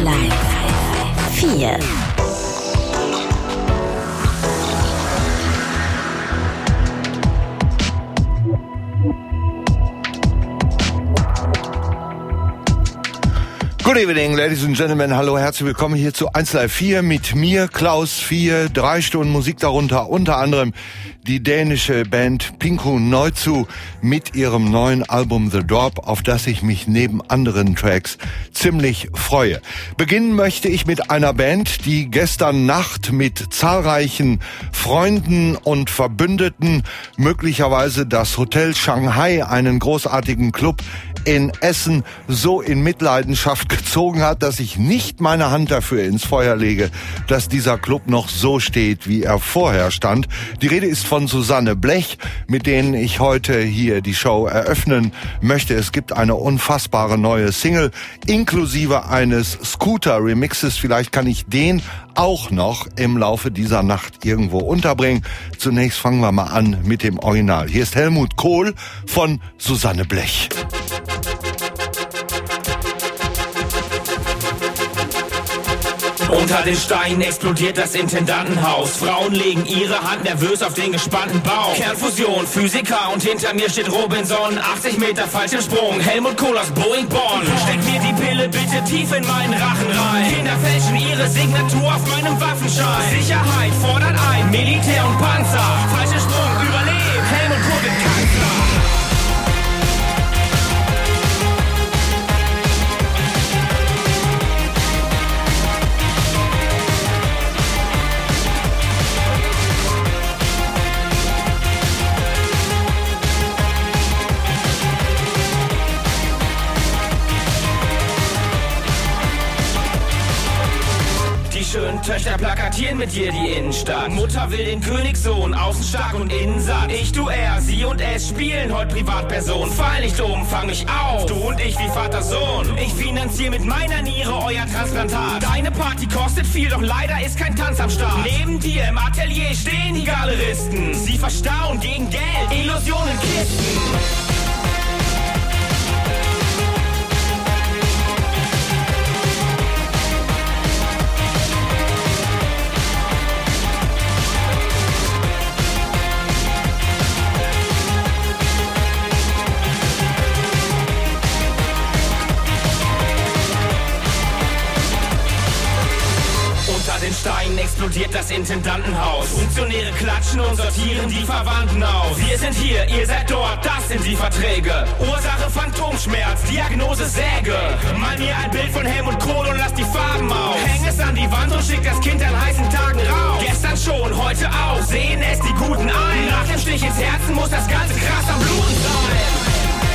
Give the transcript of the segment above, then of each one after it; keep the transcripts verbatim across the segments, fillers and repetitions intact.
Live vier. Good evening, ladies and gentlemen. Hallo, herzlich willkommen hier zu eins Live vier mit mir, Klaus vier. Drei Stunden Musik darunter, unter anderem die dänische Band Pinku Neuzu mit ihrem neuen Album The Drop, auf das ich mich neben anderen Tracks ziemlich freue. Beginnen möchte ich mit einer Band, die gestern Nacht mit zahlreichen Freunden und Verbündeten möglicherweise das Hotel Shanghai, einen großartigen Club in Essen, so in Mitleidenschaft gezogen hat, dass ich nicht meine Hand dafür ins Feuer lege, dass dieser Club noch so steht, wie er vorher stand. Die Rede ist von Susanne Blech, mit denen ich heute hier die Show eröffnen möchte. Es gibt eine unfassbare neue Single, inklusive eines Scooter-Remixes. Vielleicht kann ich den auch noch im Laufe dieser Nacht irgendwo unterbringen. Zunächst fangen wir mal an mit dem Original. Hier ist Helmut Kohl von Susanne Blech. Unter den Steinen explodiert das Intendantenhaus. Frauen legen ihre Hand nervös auf den gespannten Bauch. Kernfusion, Physiker und hinter mir steht Robinson. achtzig Meter Fallschirmsprung, Helmut Kohl aus Boeing Bonn. Steck mir die Pille bitte tief in meinen Rachen rein. Kinder fälschen ihre Signatur auf meinem Waffenschein. Sicherheit fordert ein, Militär und Panzer. Fallschirmsprung, überlebt, Helmut Kohl wird Kanzler. Schönen Töchter plakatieren mit dir die Innenstadt. Mutter will den Königssohn, außen stark und innen satt. Ich, du, er, sie und es spielen heute Privatperson. Fall nicht um, fang mich auf, du und ich wie Vater, Sohn. Ich finanziere mit meiner Niere euer Transplantat. Deine Party kostet viel, doch leider ist kein Tanz am Start. Neben dir im Atelier stehen die Galeristen. Sie verstauen gegen Geld, Illusionen, Kisten. Steinen explodiert das Intendantenhaus. Funktionäre klatschen und sortieren die Verwandten aus. Wir sind hier, ihr seid dort, das sind die Verträge. Ursache Phantomschmerz, Diagnose Säge. Mal mir ein Bild von Helmut Kohl und lass die Farben auf. Häng es an die Wand und schick das Kind an heißen Tagen raus. Gestern schon, heute auch, sehen es die Guten ein. Nach dem Stich ins Herzen muss das Ganze krass am Bluten sein.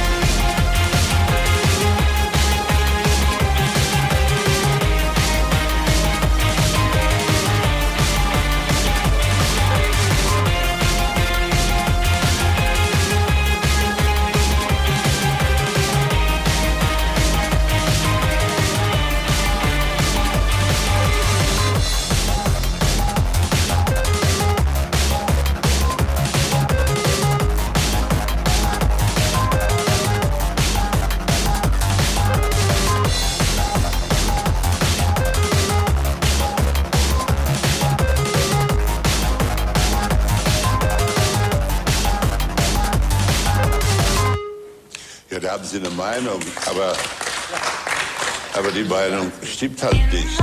Da haben Sie eine Meinung, aber, aber die Meinung stimmt halt nicht.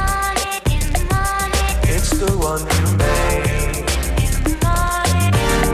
One you made.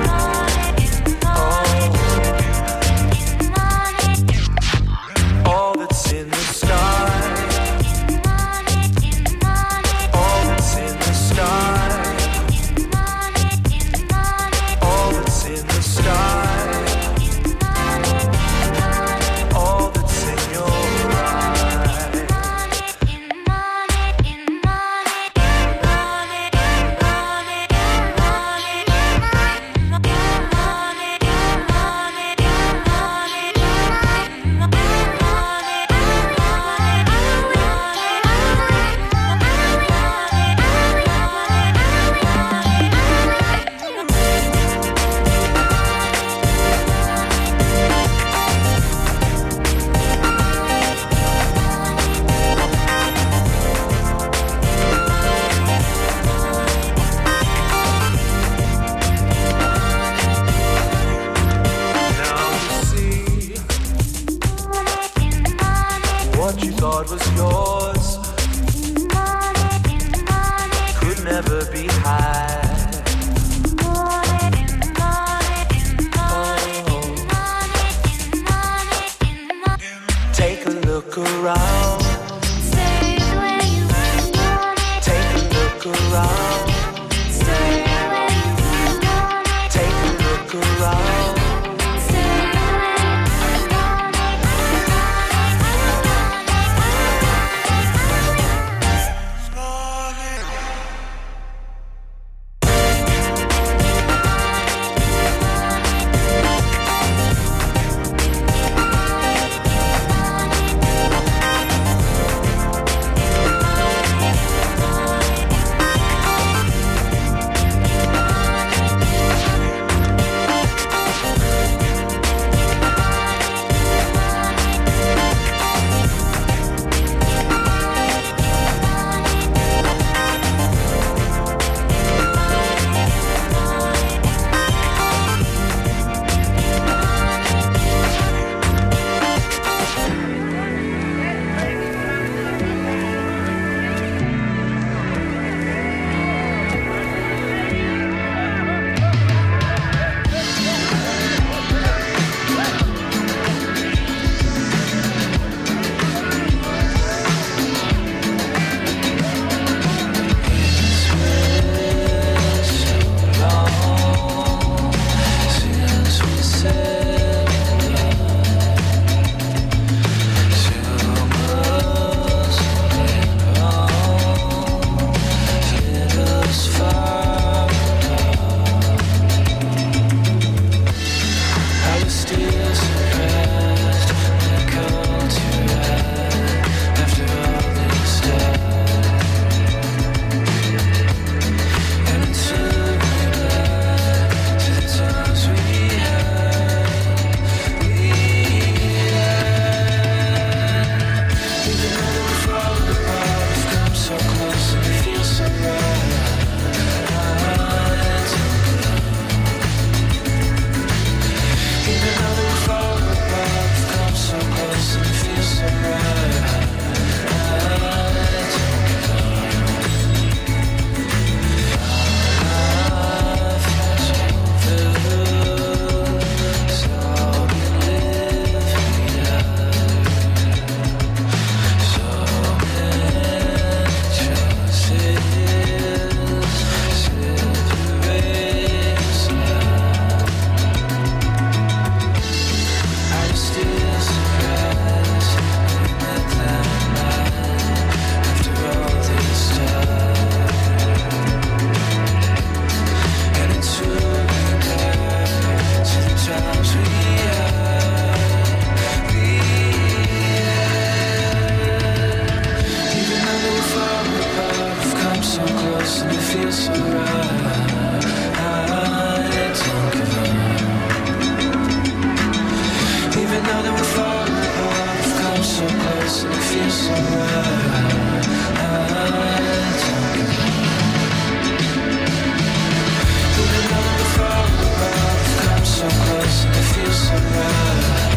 close and it feels so right. Don't give up. Even though that we're falling apart, we've come so close and it feels so right. Don't give up. Even though that we're falling apart, we've come so close and it feels so right.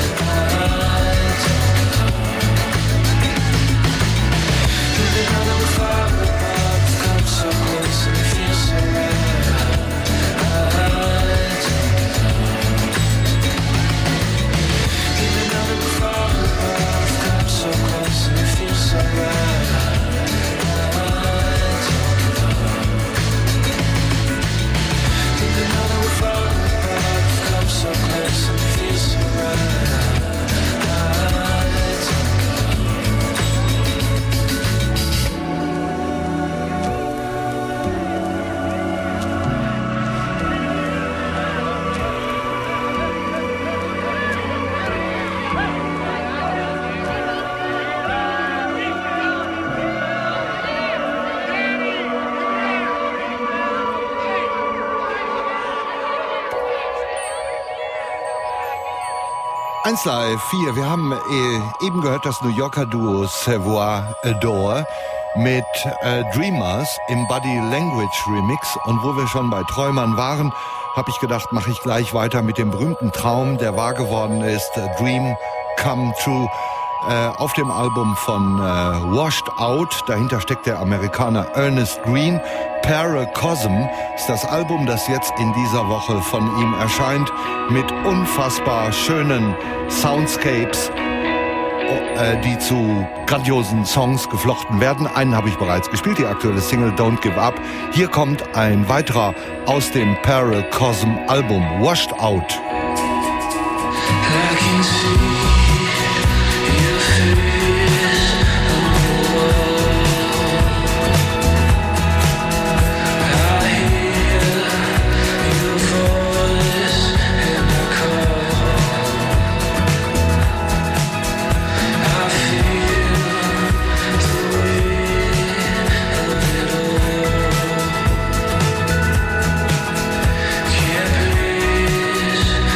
Even though that we're falling apart, we've come so close and it feels so right. Even though that we're falling apart, we've come so close and it feels so right. Even though that we're falling apart, we've come so close and it feels so right. eins Live vier, wir haben äh, eben gehört das New Yorker Duo Savoir Adore mit äh, Dreamers im Body Language Remix. Und wo wir schon bei Träumern waren, habe ich gedacht, mache ich gleich weiter mit dem berühmten Traum, der wahr geworden ist, Dream Come True. Äh, auf dem Album von äh, Washed Out, dahinter steckt der Amerikaner Ernest Green. Paracosm ist das Album, das jetzt in dieser Woche von ihm erscheint, mit unfassbar schönen Soundscapes, äh, die zu grandiosen Songs geflochten werden. Einen habe ich bereits gespielt, die aktuelle Single Don't Give Up. Hier kommt ein weiterer aus dem Paracosm Album, Washed Out. I can see your face on the wall. I hear your voice in the call. I feel the weight of it all. Can't breathe.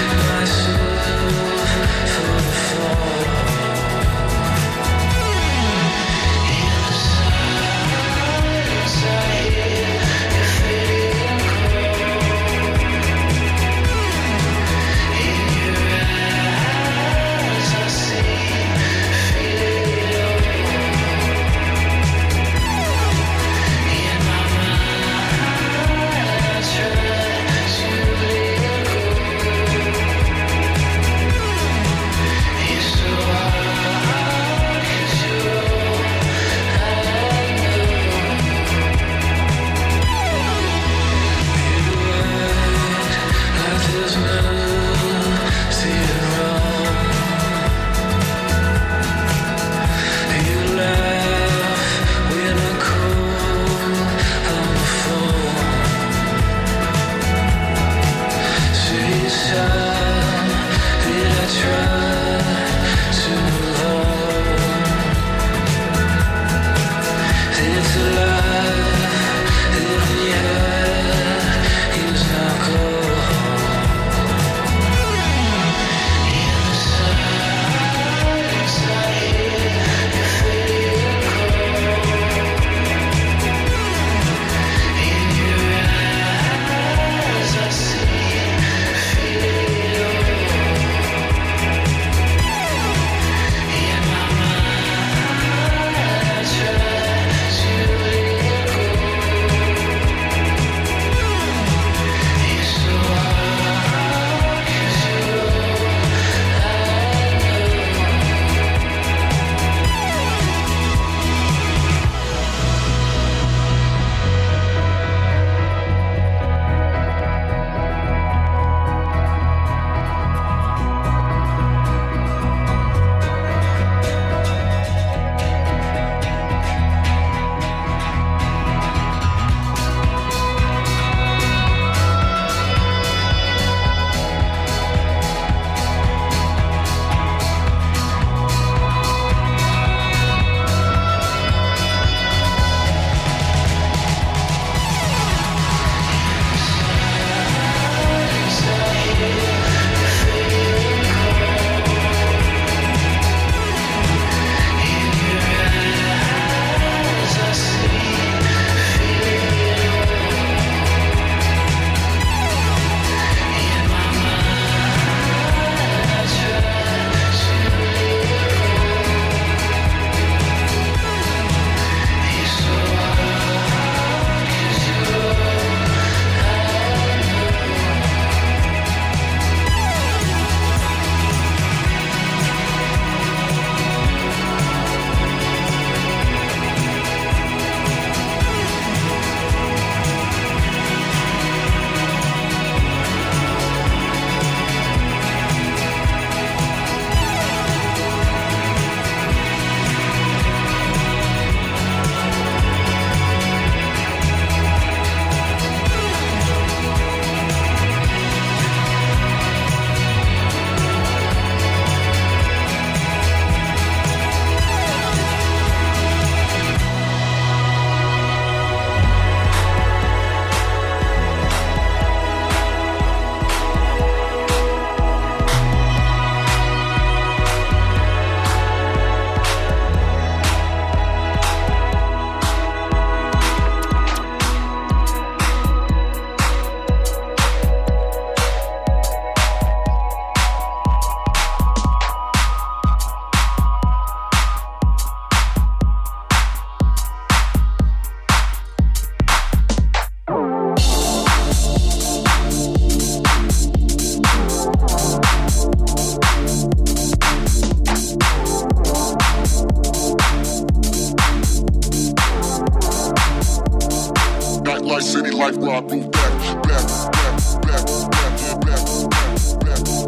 Nightlife, city life, rock, move back, back, back, back, back, back, back, back.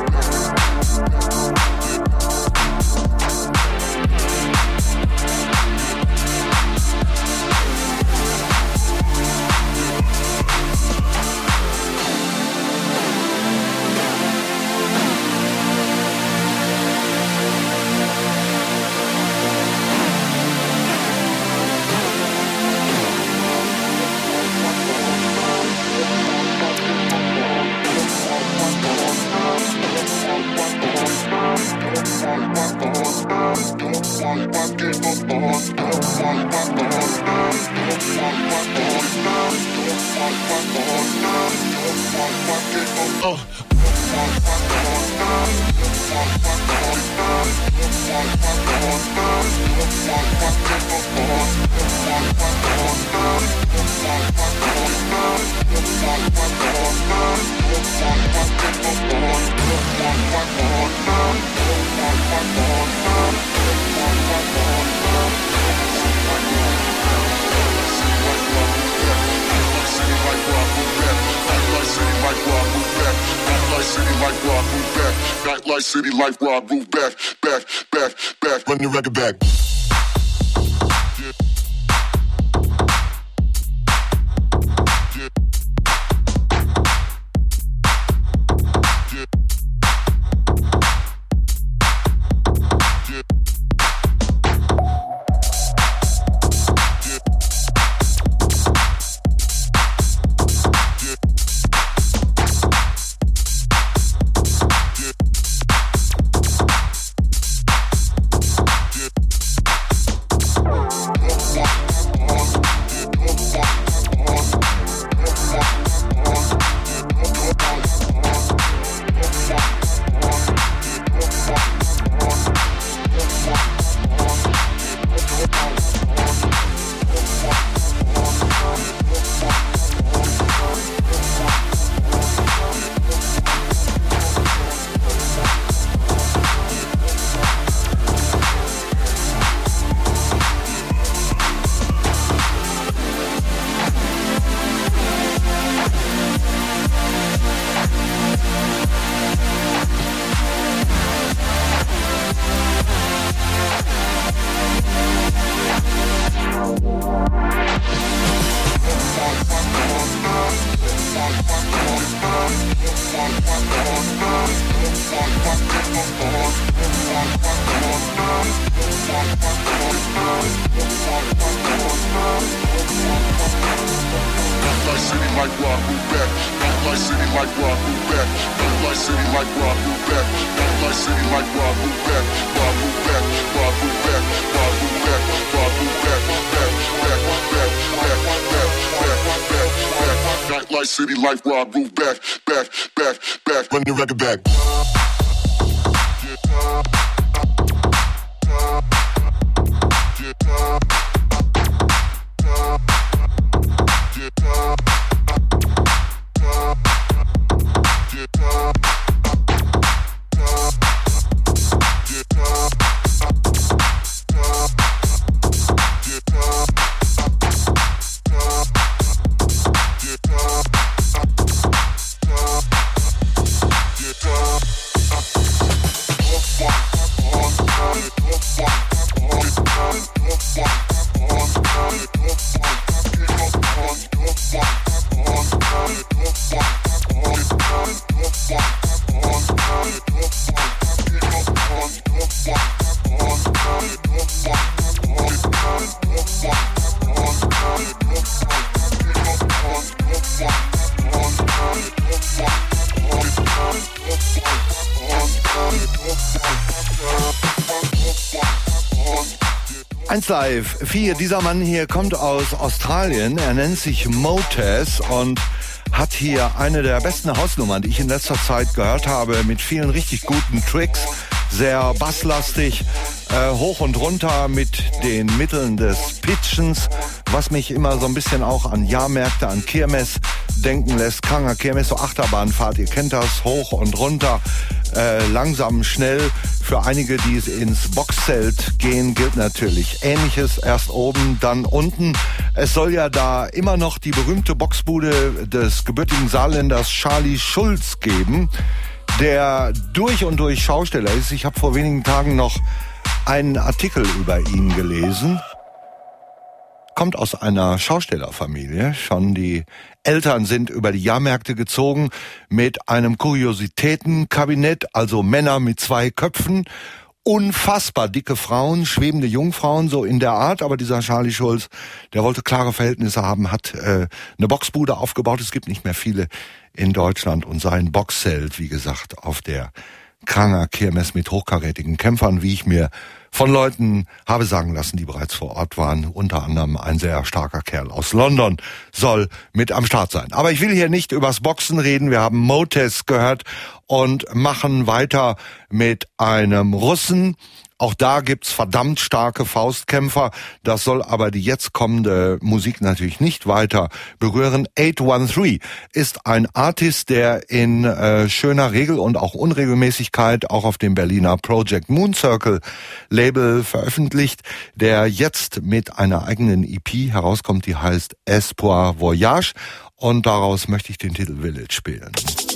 City life, rock, move back, back, back, back. Run the record back. City life, rock, move back, back, back, back. Run the record back. eins Live vier, dieser Mann hier kommt aus Australien, er nennt sich Motez und hat hier eine der besten Hausnummern, die ich in letzter Zeit gehört habe, mit vielen richtig guten Tricks, sehr basslastig, äh, hoch und runter mit den Mitteln des Pitchens, was mich immer so ein bisschen auch an Jahrmärkte, an Kirmes denken lässt. Kranger Kirmes, so Achterbahnfahrt, ihr kennt das, hoch und runter, äh, langsam, schnell. Für einige, die ins Boxzelt gehen, gilt natürlich Ähnliches. Erst oben, dann unten. Es soll ja da immer noch die berühmte Boxbude des gebürtigen Saarländers Charlie Schulz geben, der durch und durch Schausteller ist. Ich habe vor wenigen Tagen noch einen Artikel über ihn gelesen. Kommt aus einer Schaustellerfamilie. Schon die Eltern sind über die Jahrmärkte gezogen mit einem Kuriositätenkabinett, also Männer mit zwei Köpfen. Unfassbar dicke Frauen, schwebende Jungfrauen, so in der Art. Aber dieser Charlie Schulz, der wollte klare Verhältnisse haben, hat äh, eine Boxbude aufgebaut. Es gibt nicht mehr viele in Deutschland. Und sein Boxzelt, wie gesagt, auf der Kranger Kirmes mit hochkarätigen Kämpfern, wie ich mir von Leuten habe sagen lassen, die bereits vor Ort waren. Unter anderem ein sehr starker Kerl aus London soll mit am Start sein. Aber ich will hier nicht übers Boxen reden. Wir haben Motes gehört und machen weiter mit einem Russen. Auch da gibt's verdammt starke Faustkämpfer. Das soll aber die jetzt kommende Musik natürlich nicht weiter berühren. acht eins drei ist ein Artist, der in äh, schöner Regel und auch Unregelmäßigkeit auch auf dem Berliner Project Moon Circle Label veröffentlicht, der jetzt mit einer eigenen E P herauskommt, die heißt Espoir Voyage. Und daraus möchte ich den Titel Village spielen.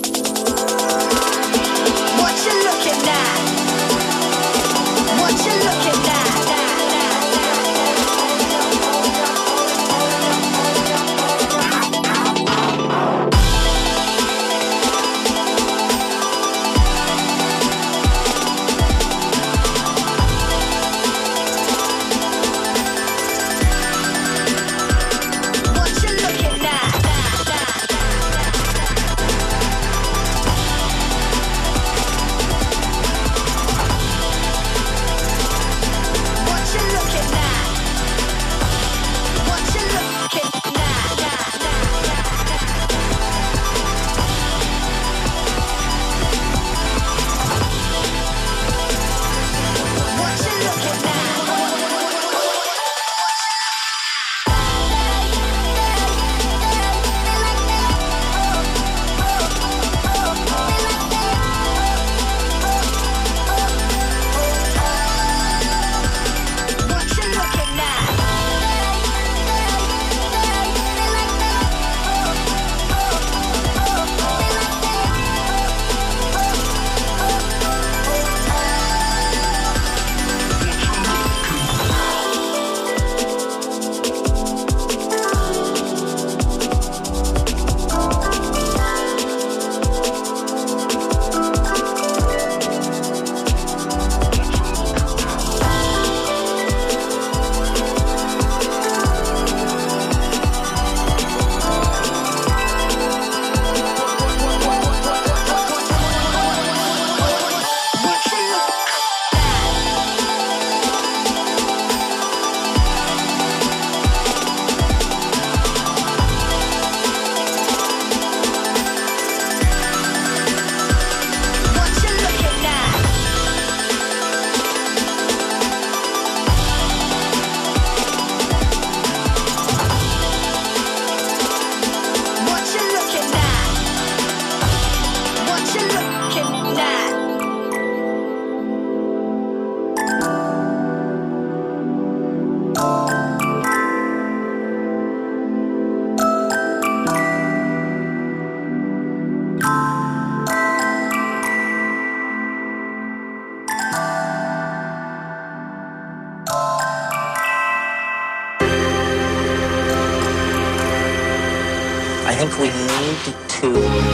I think we need to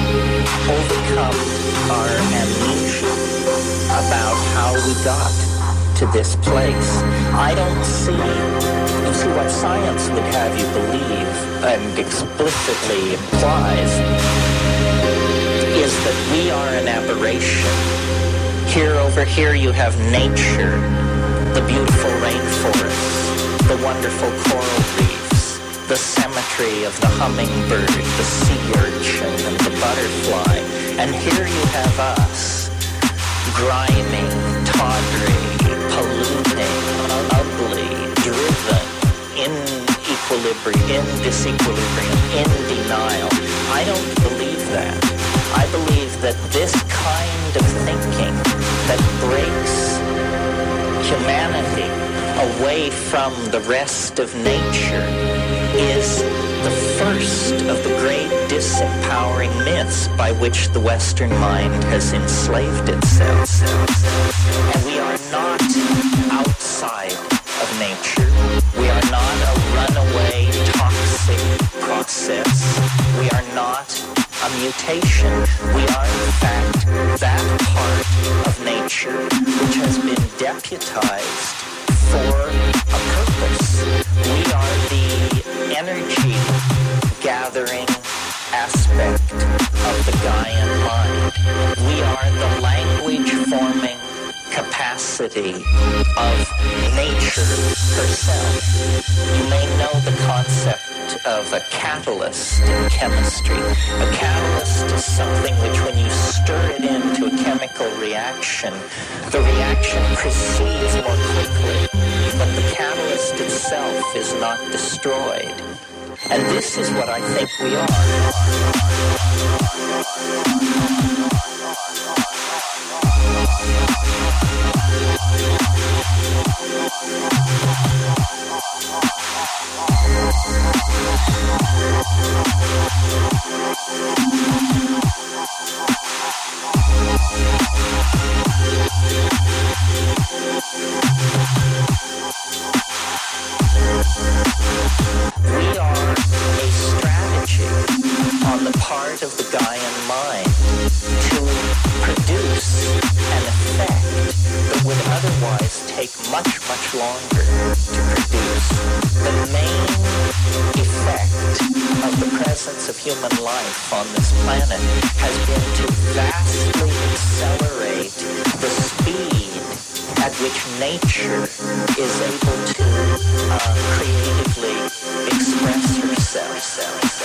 overcome our amnesia about how we got to this place. I don't see, you see what science would have you believe and explicitly implies is that we are an aberration. Here, over here, you have nature, the beautiful rainforests, the wonderful coral reefs, the symmetry of the hummingbird, the sea urchin, and the butterfly. And here you have us, grimy, tawdry, polluting, ugly, driven, in equilibrium, in disequilibrium, in denial. I don't believe that. I believe that this kind of thinking that breaks humanity away from the rest of nature is the first of the great disempowering myths by which the Western mind has enslaved itself. And we are not outside of nature. We are not a runaway toxic process. We are not a mutation. We are in fact that part of nature which has been deputized for a purpose. We are the energy gathering aspect of the Gaian mind. We are the language forming capacity of nature herself. You may know the concept of a catalyst in chemistry. A catalyst is something which, when you stir it into a chemical reaction, the reaction proceeds more quickly, but the catalyst itself is not destroyed. And this is what I think we We are a strategy on the part of the Gaian mind to produce an effect that would otherwise take much, much longer to produce. The main effect of the presence of human life on this planet has been to vastly accelerate the speed at which nature is able to uh, creatively express herself.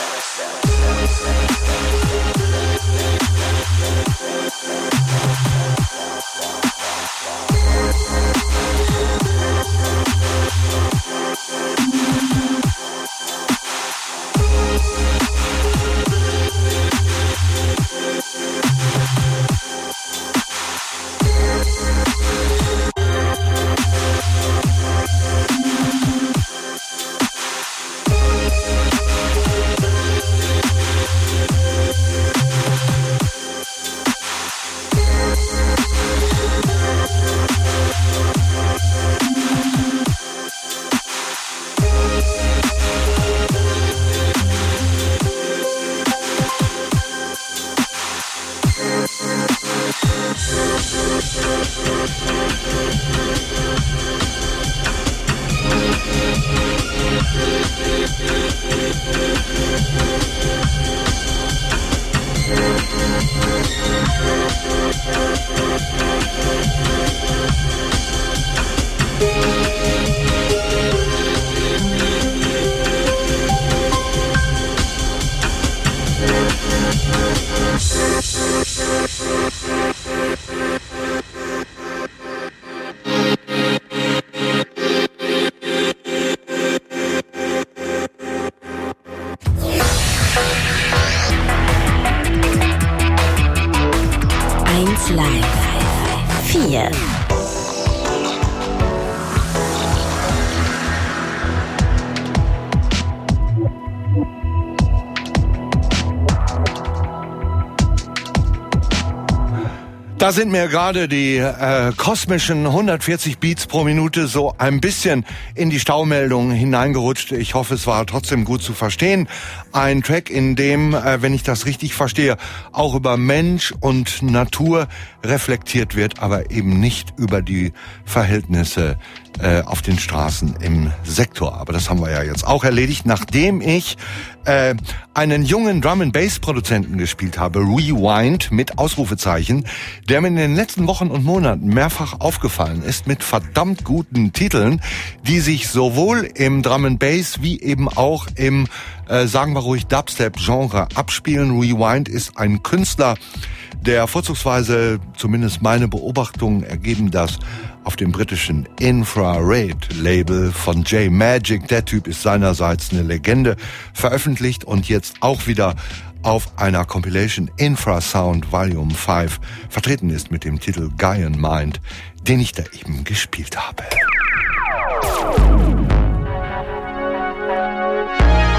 Da sind mir gerade die äh, kosmischen hundertvierzig Beats pro Minute so ein bisschen in die Staumeldung hineingerutscht. Ich hoffe, es war trotzdem gut zu verstehen. Ein Track, in dem, äh, wenn ich das richtig verstehe, auch über Mensch und Natur reflektiert wird, aber eben nicht über die Verhältnisse äh, auf den Straßen im Sektor. Aber das haben wir ja jetzt auch erledigt, nachdem ich äh, einen jungen Drum-and-Bass-Produzenten gespielt habe, Rewind mit Ausrufezeichen, der mir in den letzten Wochen und Monaten mehrfach aufgefallen ist mit verdammt guten Titeln, die sich sowohl im Drum-and-Bass wie eben auch im, äh, sagen wir ruhig, Dubstep-Genre abspielen. Rewind ist ein Künstler, der vorzugsweise, zumindest meine Beobachtungen ergeben das, auf dem britischen Infrared-Label von J-Magic, der Typ ist seinerseits eine Legende, veröffentlicht und jetzt auch wieder auf einer Compilation Infrasound Volume fünf vertreten ist mit dem Titel Gaian Mind, den ich da eben gespielt habe.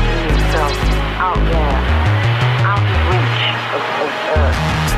imagine yourself out there, out of reach of, of Earth.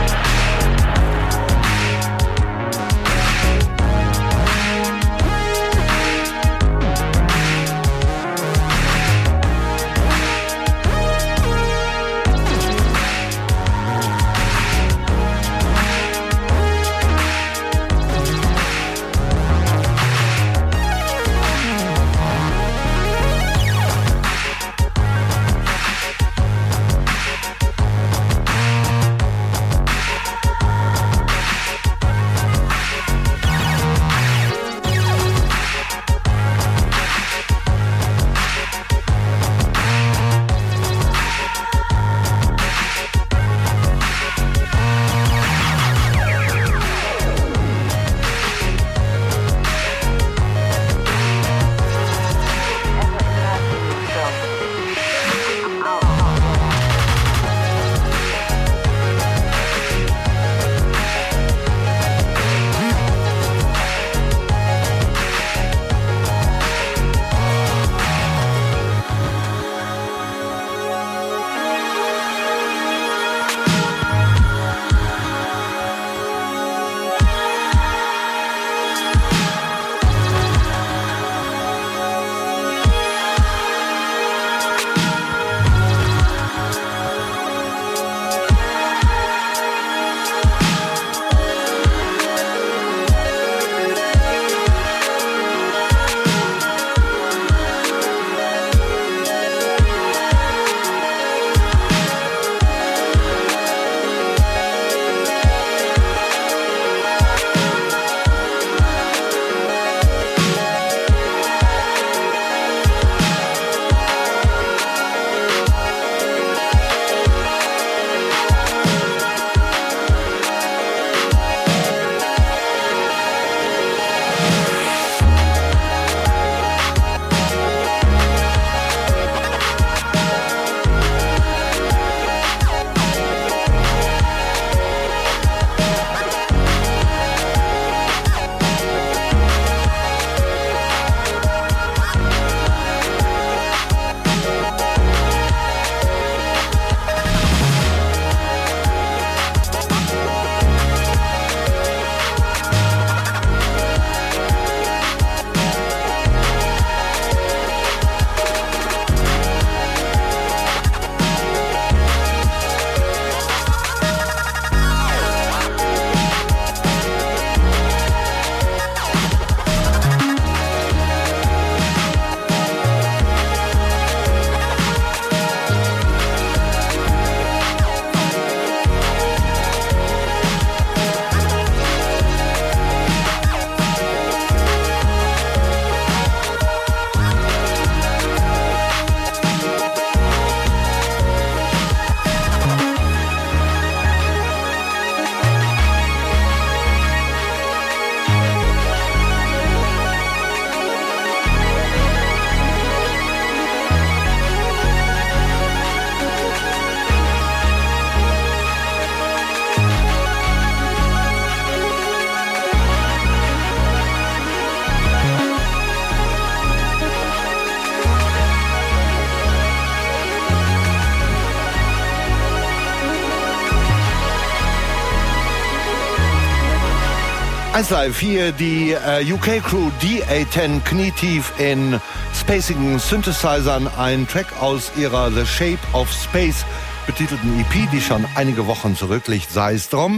eins Live hier, die äh, U K-Crew D A zehn knietief in spacigen Synthesizern, ein Track aus ihrer The Shape of Space betitelten E P, die schon einige Wochen zurückliegt, sei es drum.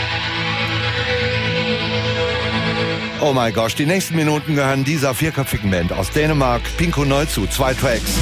Oh mein Gott, die nächsten Minuten gehören dieser vierköpfigen Band aus Dänemark, Pinko Neuzu, zwei Tracks.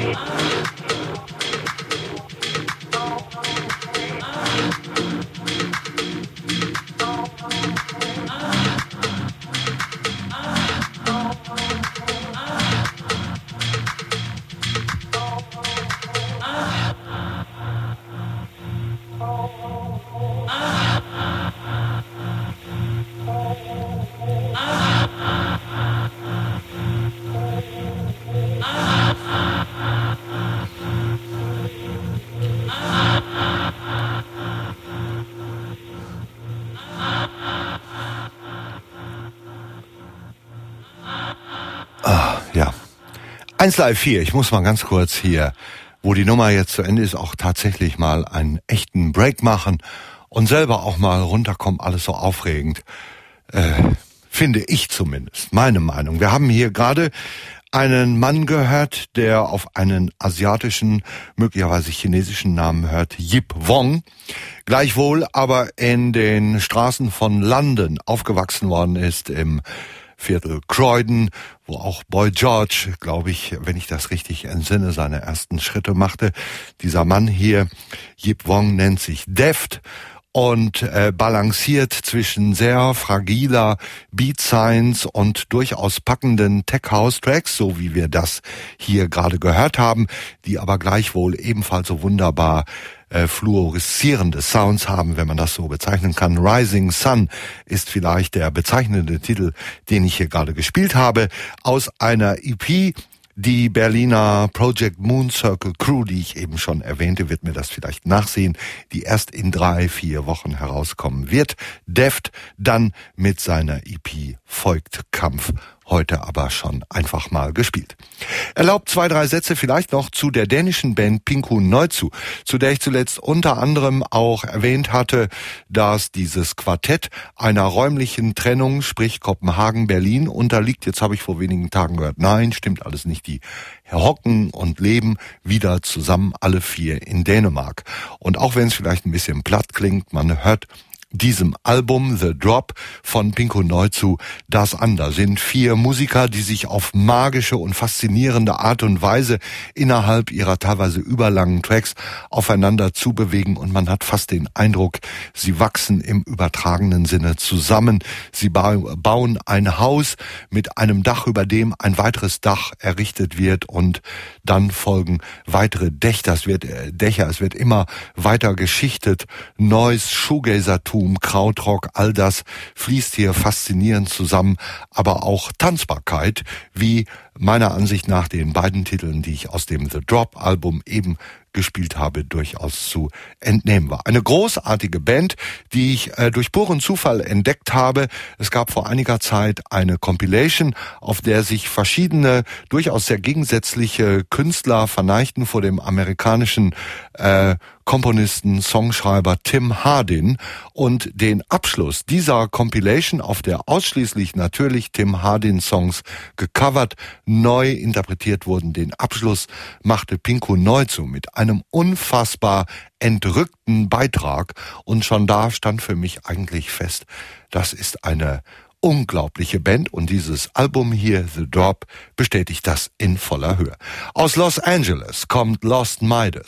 eins Live vier, ich muss mal ganz kurz hier, wo die Nummer jetzt zu Ende ist, auch tatsächlich mal einen echten Break machen und selber auch mal runterkommen, alles so aufregend, äh, finde ich zumindest, meine Meinung. Wir haben hier gerade einen Mann gehört, der auf einen asiatischen, möglicherweise chinesischen Namen hört, Yip Wong, gleichwohl aber in den Straßen von London aufgewachsen worden ist, im Viertel Croydon, wo auch Boy George, glaube ich, wenn ich das richtig entsinne, seine ersten Schritte machte. Dieser Mann hier, Yip Wong, nennt sich Deft und äh, balanciert zwischen sehr fragiler Beat Science und durchaus packenden Tech House Tracks, so wie wir das hier gerade gehört haben, die aber gleichwohl ebenfalls so wunderbar Äh, fluoreszierende Sounds haben, wenn man das so bezeichnen kann. Rising Sun ist vielleicht der bezeichnende Titel, den ich hier gerade gespielt habe, aus einer E P. Die Berliner Project Moon Circle Crew, die ich eben schon erwähnte, wird mir das vielleicht nachsehen, die erst in drei, vier Wochen herauskommen wird. Deft dann mit seiner E P Folgt Kampf, heute aber schon einfach mal gespielt. Erlaubt zwei, drei Sätze vielleicht noch zu der dänischen Band Pinku Neutzu, zu der ich zuletzt unter anderem auch erwähnt hatte, dass dieses Quartett einer räumlichen Trennung, sprich Kopenhagen-Berlin, unterliegt. Jetzt habe ich vor wenigen Tagen gehört, nein, stimmt alles nicht. Die hocken und leben wieder zusammen, alle vier in Dänemark. Und auch wenn es vielleicht ein bisschen platt klingt, man hört diesem Album The Drop von Pinku Neutzu das an. Da sind vier Musiker, die sich auf magische und faszinierende Art und Weise innerhalb ihrer teilweise überlangen Tracks aufeinander zubewegen und man hat fast den Eindruck, sie wachsen im übertragenen Sinne zusammen. Sie bauen ein Haus mit einem Dach, über dem ein weiteres Dach errichtet wird und dann folgen weitere Dächer. Es wird, äh, Dächer. Es wird immer weiter geschichtet. Noise, Shoegazer-Tum, Krautrock, all das fließt hier faszinierend zusammen, aber auch Tanzbarkeit, wie meiner Ansicht nach den beiden Titeln, die ich aus dem The Drop Album eben gespielt habe, durchaus zu entnehmen war. Eine großartige Band, die ich äh, durch puren Zufall entdeckt habe. Es gab vor einiger Zeit eine Compilation, auf der sich verschiedene, durchaus sehr gegensätzliche Künstler verneigten vor dem amerikanischen äh, Komponisten, Songschreiber Tim Hardin und den Abschluss dieser Compilation, auf der ausschließlich natürlich Tim Hardin Songs gecovert, neu interpretiert wurden. Den Abschluss machte Pinku Neutzu mit einem unfassbar entrückten Beitrag und schon da stand für mich eigentlich fest, das ist eine unglaubliche Band und dieses Album hier, The Drop, bestätigt das in voller Höhe. Aus Los Angeles kommt Lost Midas.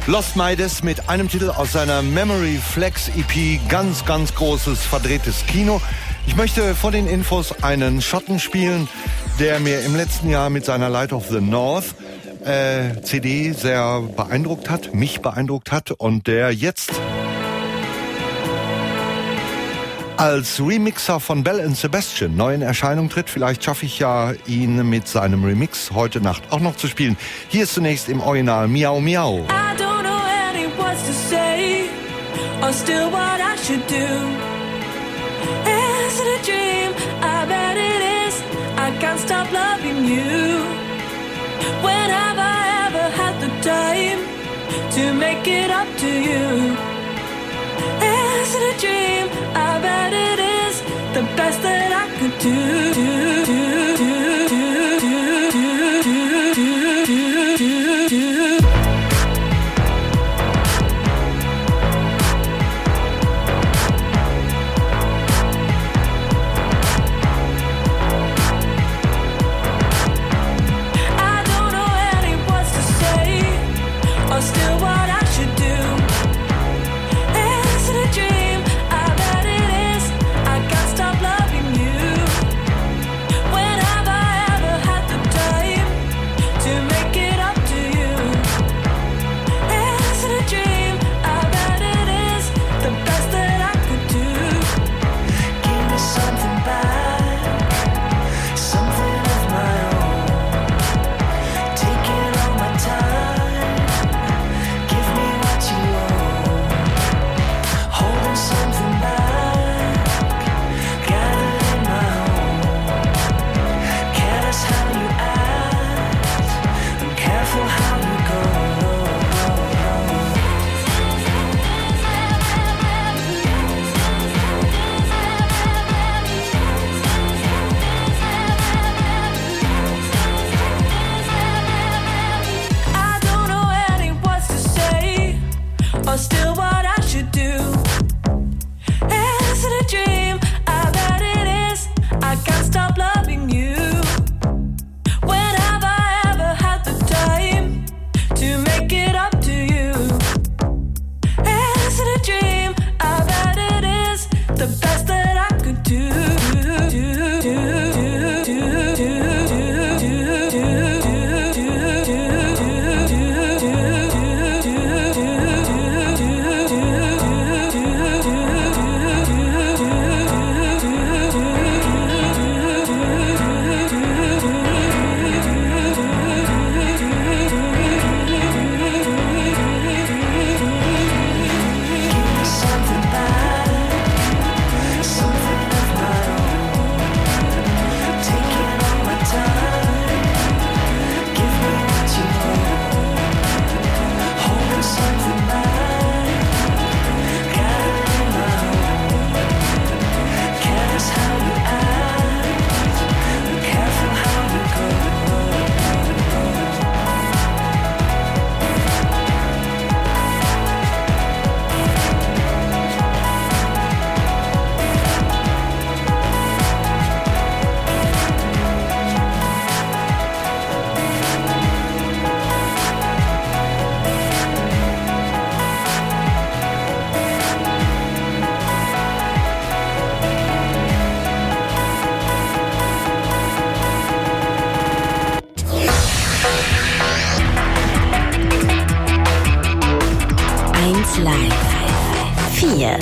Lost Midas mit einem Titel aus seiner Memory Flex E P. Ganz, ganz großes, verdrehtes Kino. Ich möchte vor den Infos einen Schotten spielen, der mir im letzten Jahr mit seiner Light of the North äh, C D sehr beeindruckt hat, mich beeindruckt hat und der jetzt als Remixer von Bell and Sebastian neu in Erscheinung tritt. Vielleicht schaffe ich ja, ihn mit seinem Remix heute Nacht auch noch zu spielen. Hier ist zunächst im Original Miau Miau. I don't know any words to say, or still what I should do. Is it a dream? I bet it is. I can't stop loving you. When have I ever had the time to make it up to you? Is it a dream? I bet it is the best that I could do. do, do, do, do, do, do, do, do, do, do. I don't know any words to say, or still what I should do. Is it a dream? I bet it is. I can't stop loving you. When have I ever had the time to make it up to you? Is it a dream? I bet it is the best that I could do. Give me something back, something of my own. Taking all my time, give me what you own. Holding something back, gathered in my home. Careless how you act, and careful how you go. I don't know any words to say, or still what I should do. Is it a dream? I bet it is. I can't stop loving you. When have I ever had the time to make it up to you? Is it a dream? I bet it is the best that I could do. do, do, do, do, do, do, do, do, something back, something of my own. Taking all my time, give me what you want. Holding something back, gathered in my home. Careless how you act, and careful how you go. eins Live vier.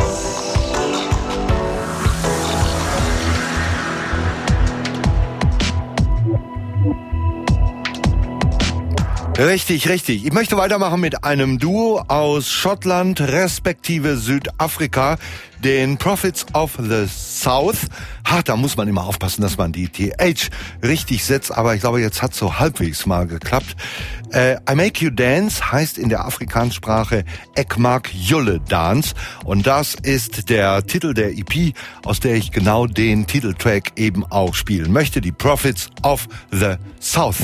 Richtig, richtig. Ich möchte weitermachen mit einem Duo aus Schottland respektive Südafrika, den Prophets of the South. Ha, da muss man immer aufpassen, dass man die T H richtig setzt, aber ich glaube, jetzt hat es so halbwegs mal geklappt. Äh, I Make You Dance heißt in der Afrikanssprache Ek Maak Julle Dance und das ist der Titel der E P, aus der ich genau den Titeltrack eben auch spielen möchte, die Prophets of the South.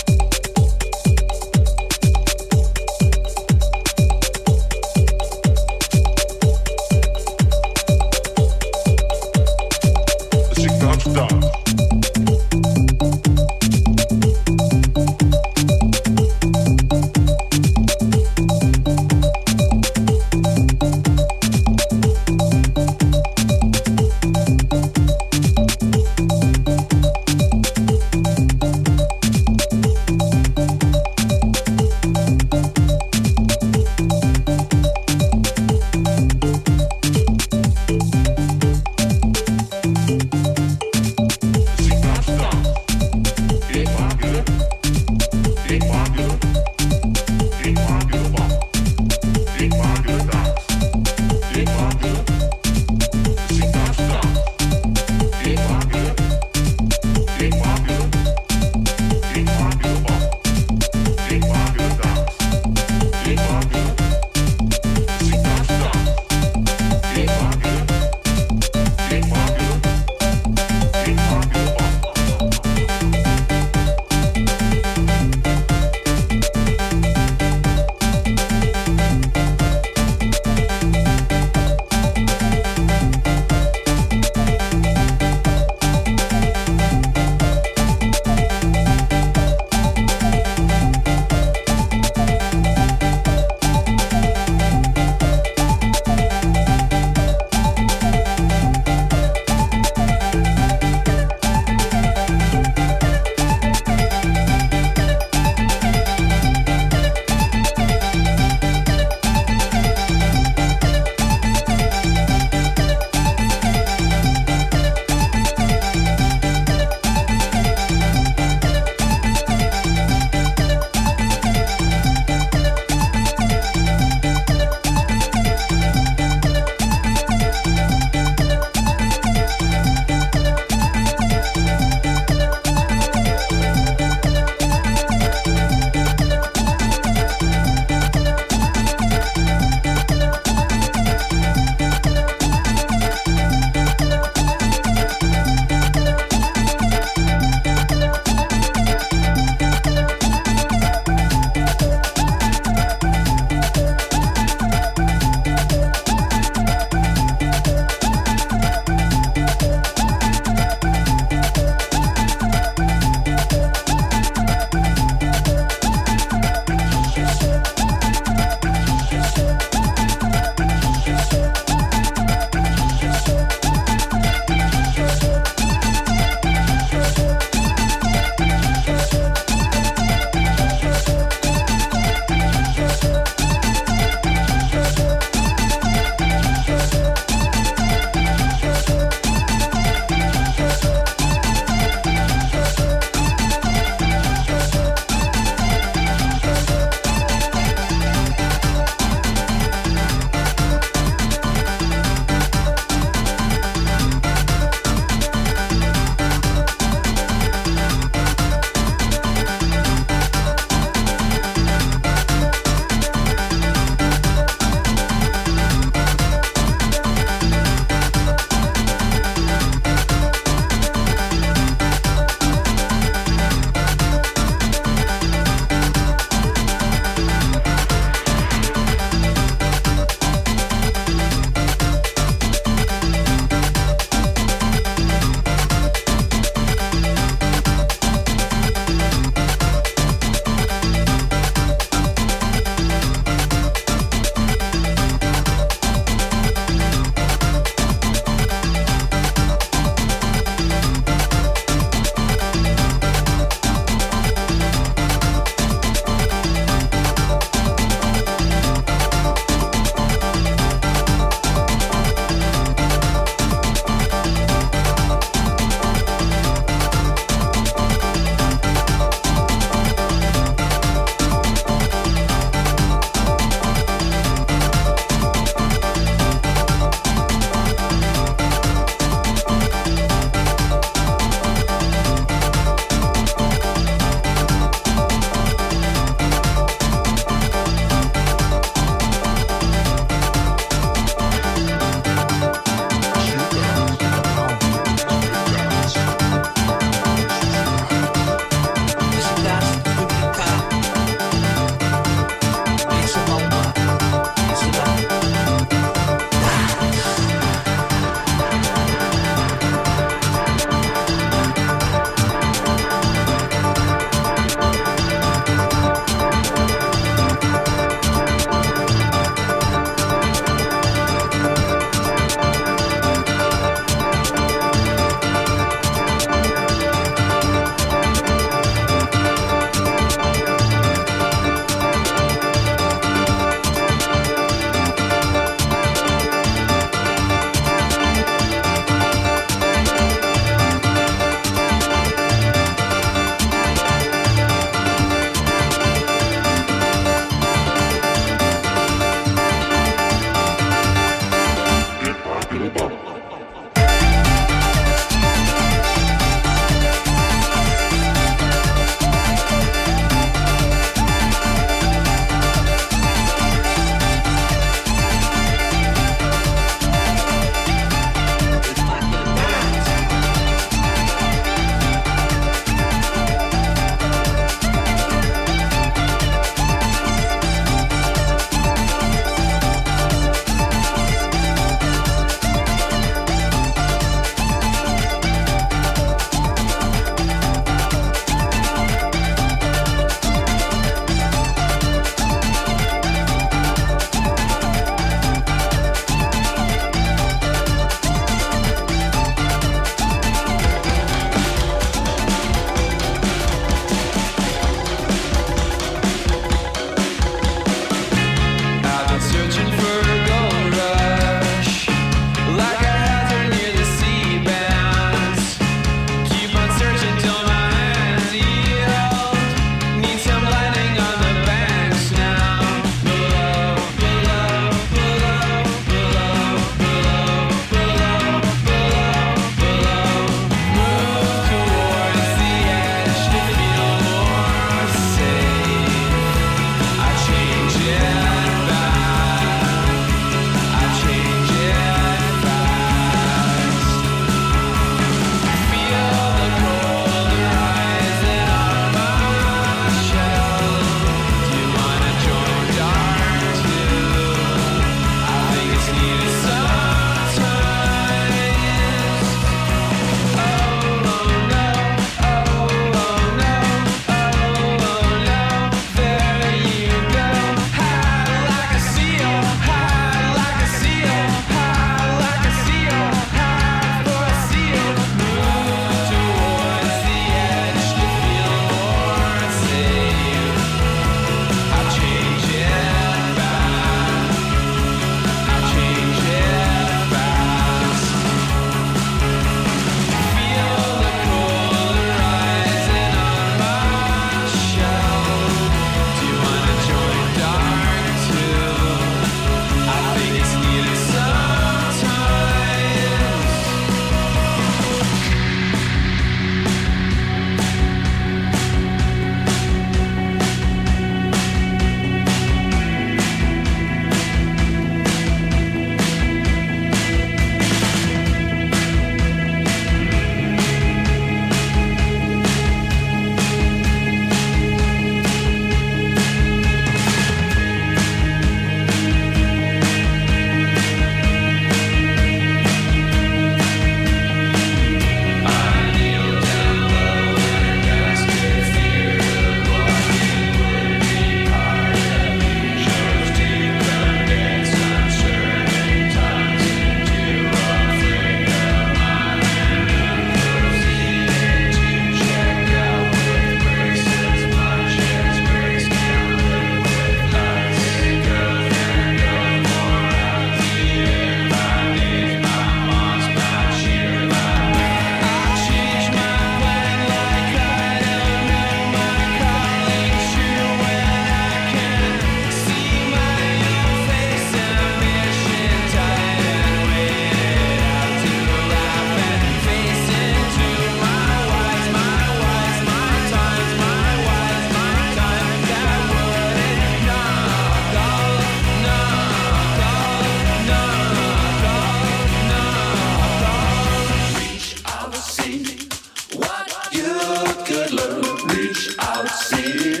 Reach out, see.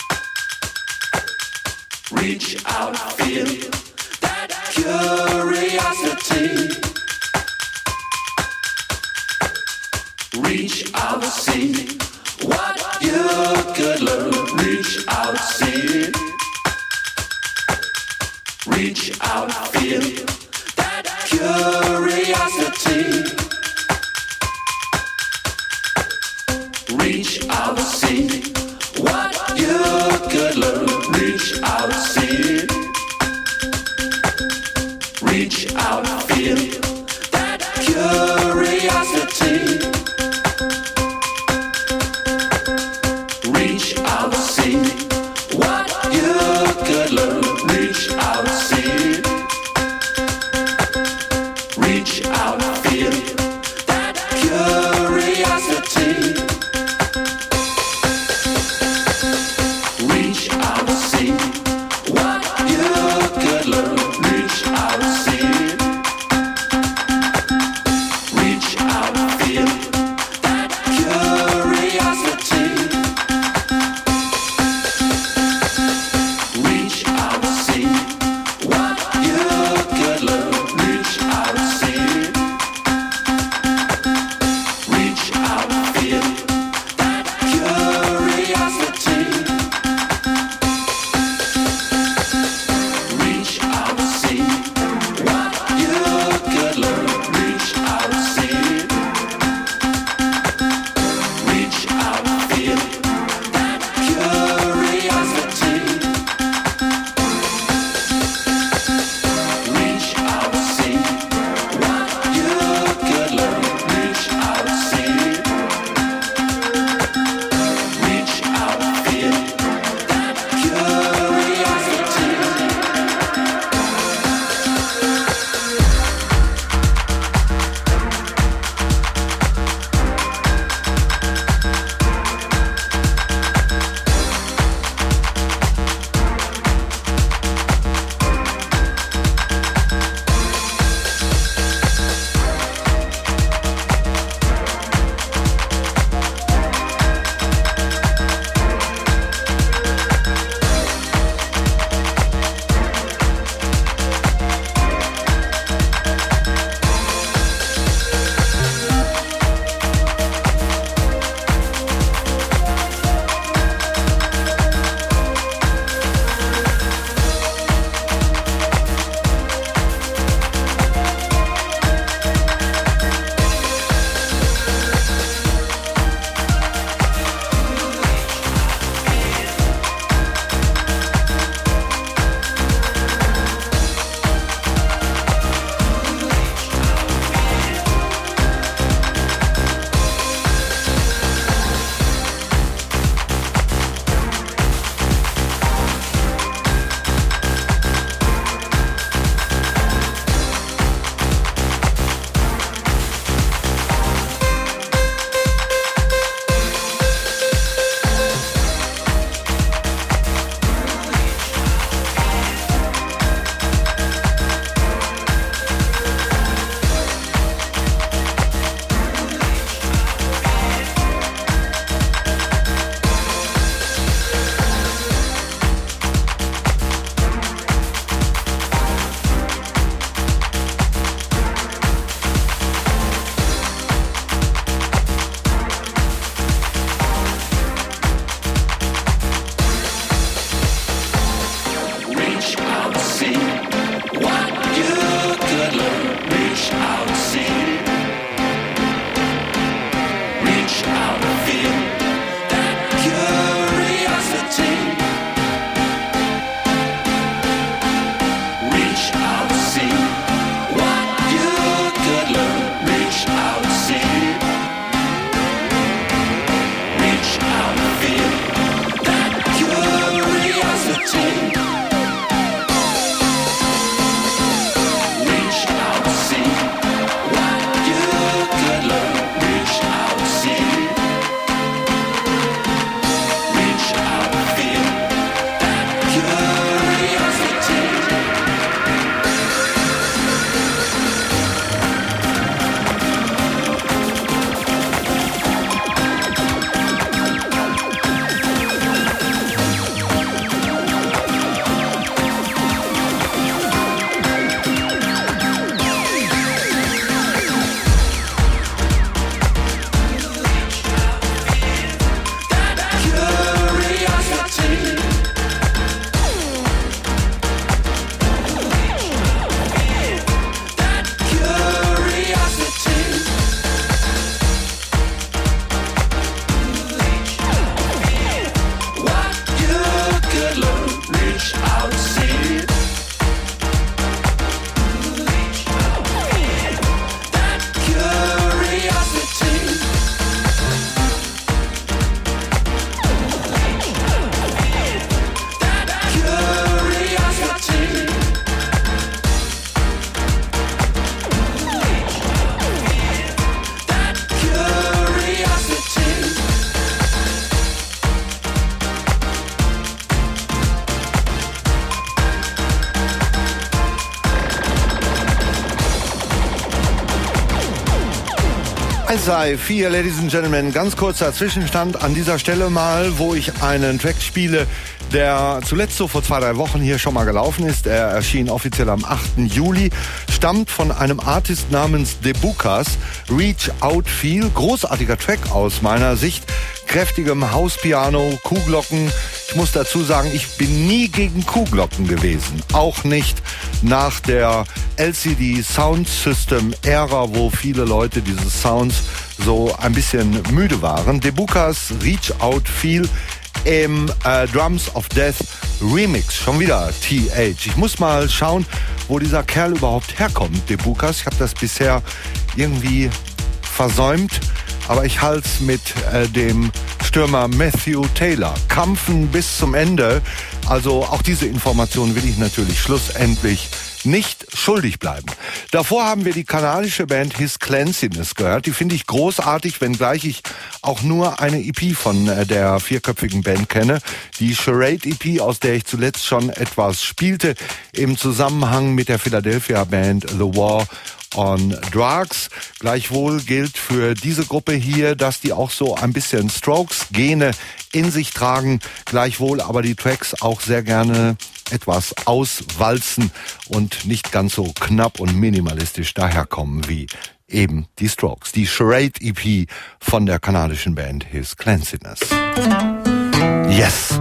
Reach out, feel that curiosity. Reach out, see what you could learn. Reach out, see. Reach out, feel that curiosity. Reach out, see what you could learn. Reach out, see. Reach out, feel that curiosity. Reach out, see what you could learn. Reach out, see. Reach out, feel that curiosity. Reach out, see what you could learn. Reach out, see. Reach out, feel that curiosity. Reach out, see what you could learn. Reach out, see. Reach out, feel that curiosity. Reach out, see what you could learn. Reach out, see. Reach out, feel that curiosity. Reach out, see what you could learn. Reach out, see. Reach out, feel that curiosity. Reach out, see what you could learn. Reach out, see. Reach out, feel that curiosity. Reach out, see what you could learn. Reach out, see. Reach out, feel that curiosity. Reach out, see what you could learn. Reach out, see. eins drei vier, Ladies and Gentlemen, ganz kurzer Zwischenstand an dieser Stelle mal, wo ich einen Track spiele, der zuletzt so vor zwei, drei Wochen hier schon mal gelaufen ist. Er erschien offiziell am achten Juli, stammt von einem Artist namens Debukas, Reach Out Feel, großartiger Track aus meiner Sicht, kräftigem Hauspiano, Kuhglocken. Ich muss dazu sagen, ich bin nie gegen Kuhglocken gewesen, auch nicht nach der L C D Sound System Ära, wo viele Leute diese Sounds so ein bisschen müde waren. Debukas Reach Out Feel im äh, Drums of Death Remix. Schon wieder T H. Ich muss mal schauen, wo dieser Kerl überhaupt herkommt, Debukas. Ich habe das bisher irgendwie versäumt, aber ich halte es mit äh, dem Stürmer Matthew Taylor. Kampfen bis zum Ende. Also auch diese Informationen will ich natürlich schlussendlich nicht schuldig bleiben. Davor haben wir die kanadische Band His Cleanliness gehört. Die finde ich großartig, wenngleich ich auch nur eine E P von der vierköpfigen Band kenne. Die Charade E P, aus der ich zuletzt schon etwas spielte, im Zusammenhang mit der Philadelphia Band The War on Drugs. Gleichwohl gilt für diese Gruppe hier, dass die auch so ein bisschen Strokes-Gene in sich tragen. Gleichwohl aber die Tracks auch sehr gerne etwas auswalzen und nicht ganz so knapp und minimalistisch daherkommen wie eben die Strokes. Die Charade E P von der kanadischen Band His Cleanliness. Yes!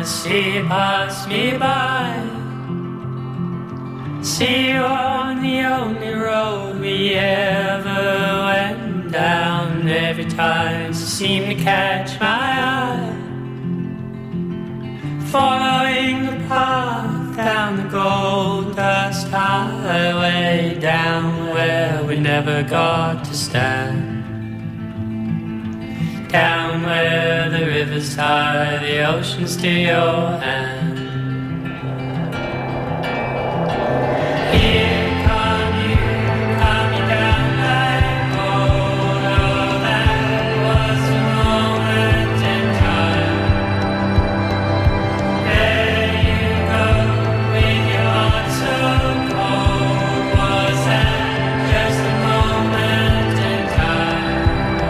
see you pass me by. See you on the only road we ever went down. Every time you seem to catch my eye, following the path down the gold dust highway, down where we never got to stand. Down where the rivers tie the oceans to your hand. Here come you, coming down like gold. Oh, that was a moment in time. There you go, with your heart so cold. Was that just a moment in time?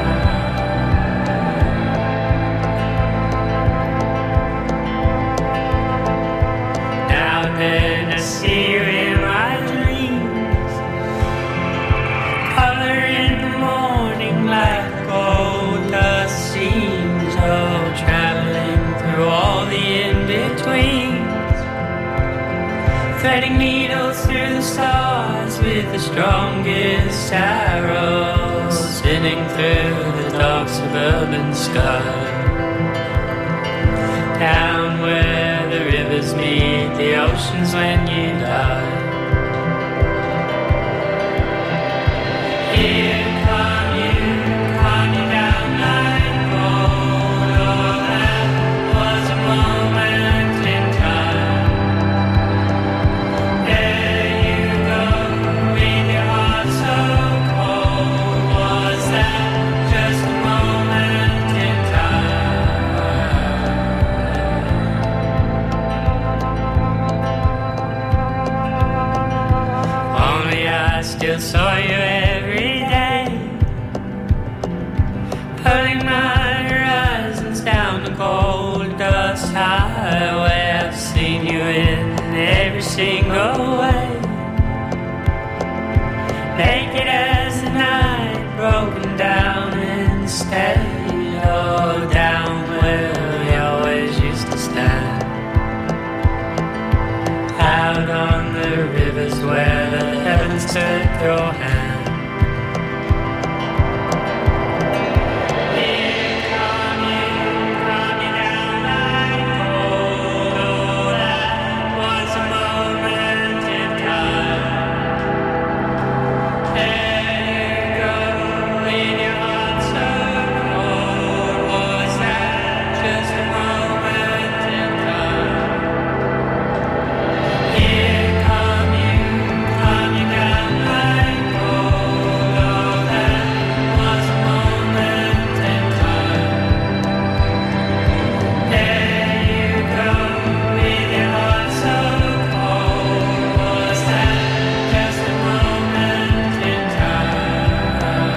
Now and then I see you in my dreams, color in the morning like gold dust seams. Oh, traveling through all the in-betweens, threading needles through the stars with the strongest arrows, spinning through the dark suburban sky. Down where the rivers meet the oceans when you die. Here come you, coming down like gold. Oh, that was a moment in time. There you go, with your heart so cold. Was that just a moment in time? Only I still saw you every day, pulling my horizons down the gold dust highway. I've seen you in every single way, naked as the night, broken down and stayed. Oh, down where we always used to stand, out on the rivers where the heavens took your hand. Here come you, coming down like gold. Oh, that was a moment in time. There you go, with your heart so cold. Was that just a moment in time? Here come you, coming down like gold. Oh, that was a moment in time. There you go, with your heart so cold. Was that just a moment in time?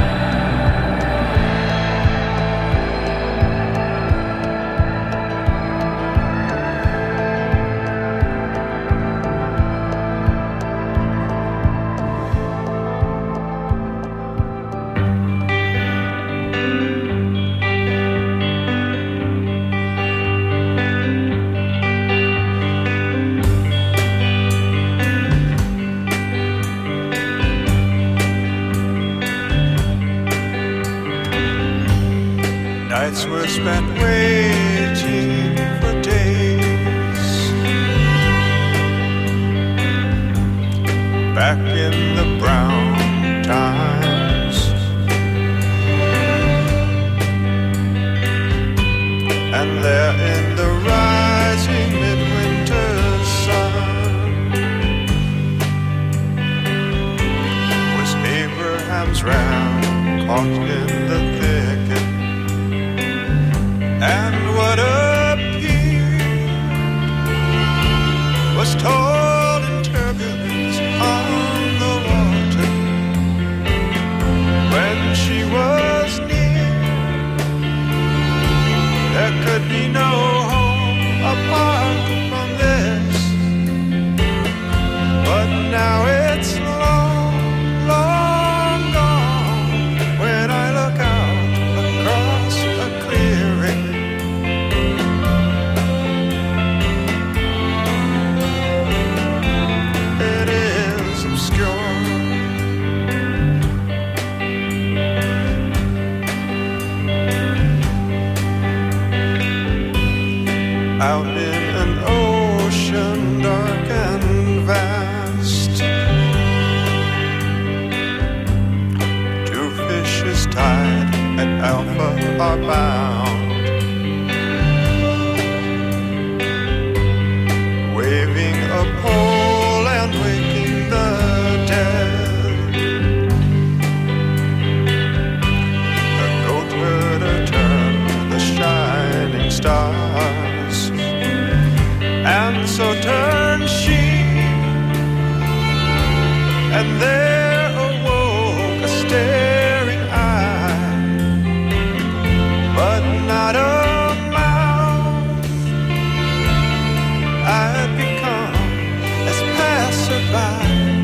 Nights were spent waiting for days, back in the brown times, and there in the rising midwinter sun was Abraham's ram caught in the thicket. And what appeared was told in turbulence on the water. When she was near, there could be no home apart from this. But now it's long, long gone. When I look out across a clearing, side at Alpha are bound, waving a pole and waking the dead. The goat would return the shining stars, and so turned she, and there awoke a staring eye, but not a mouth. I had become as passerby.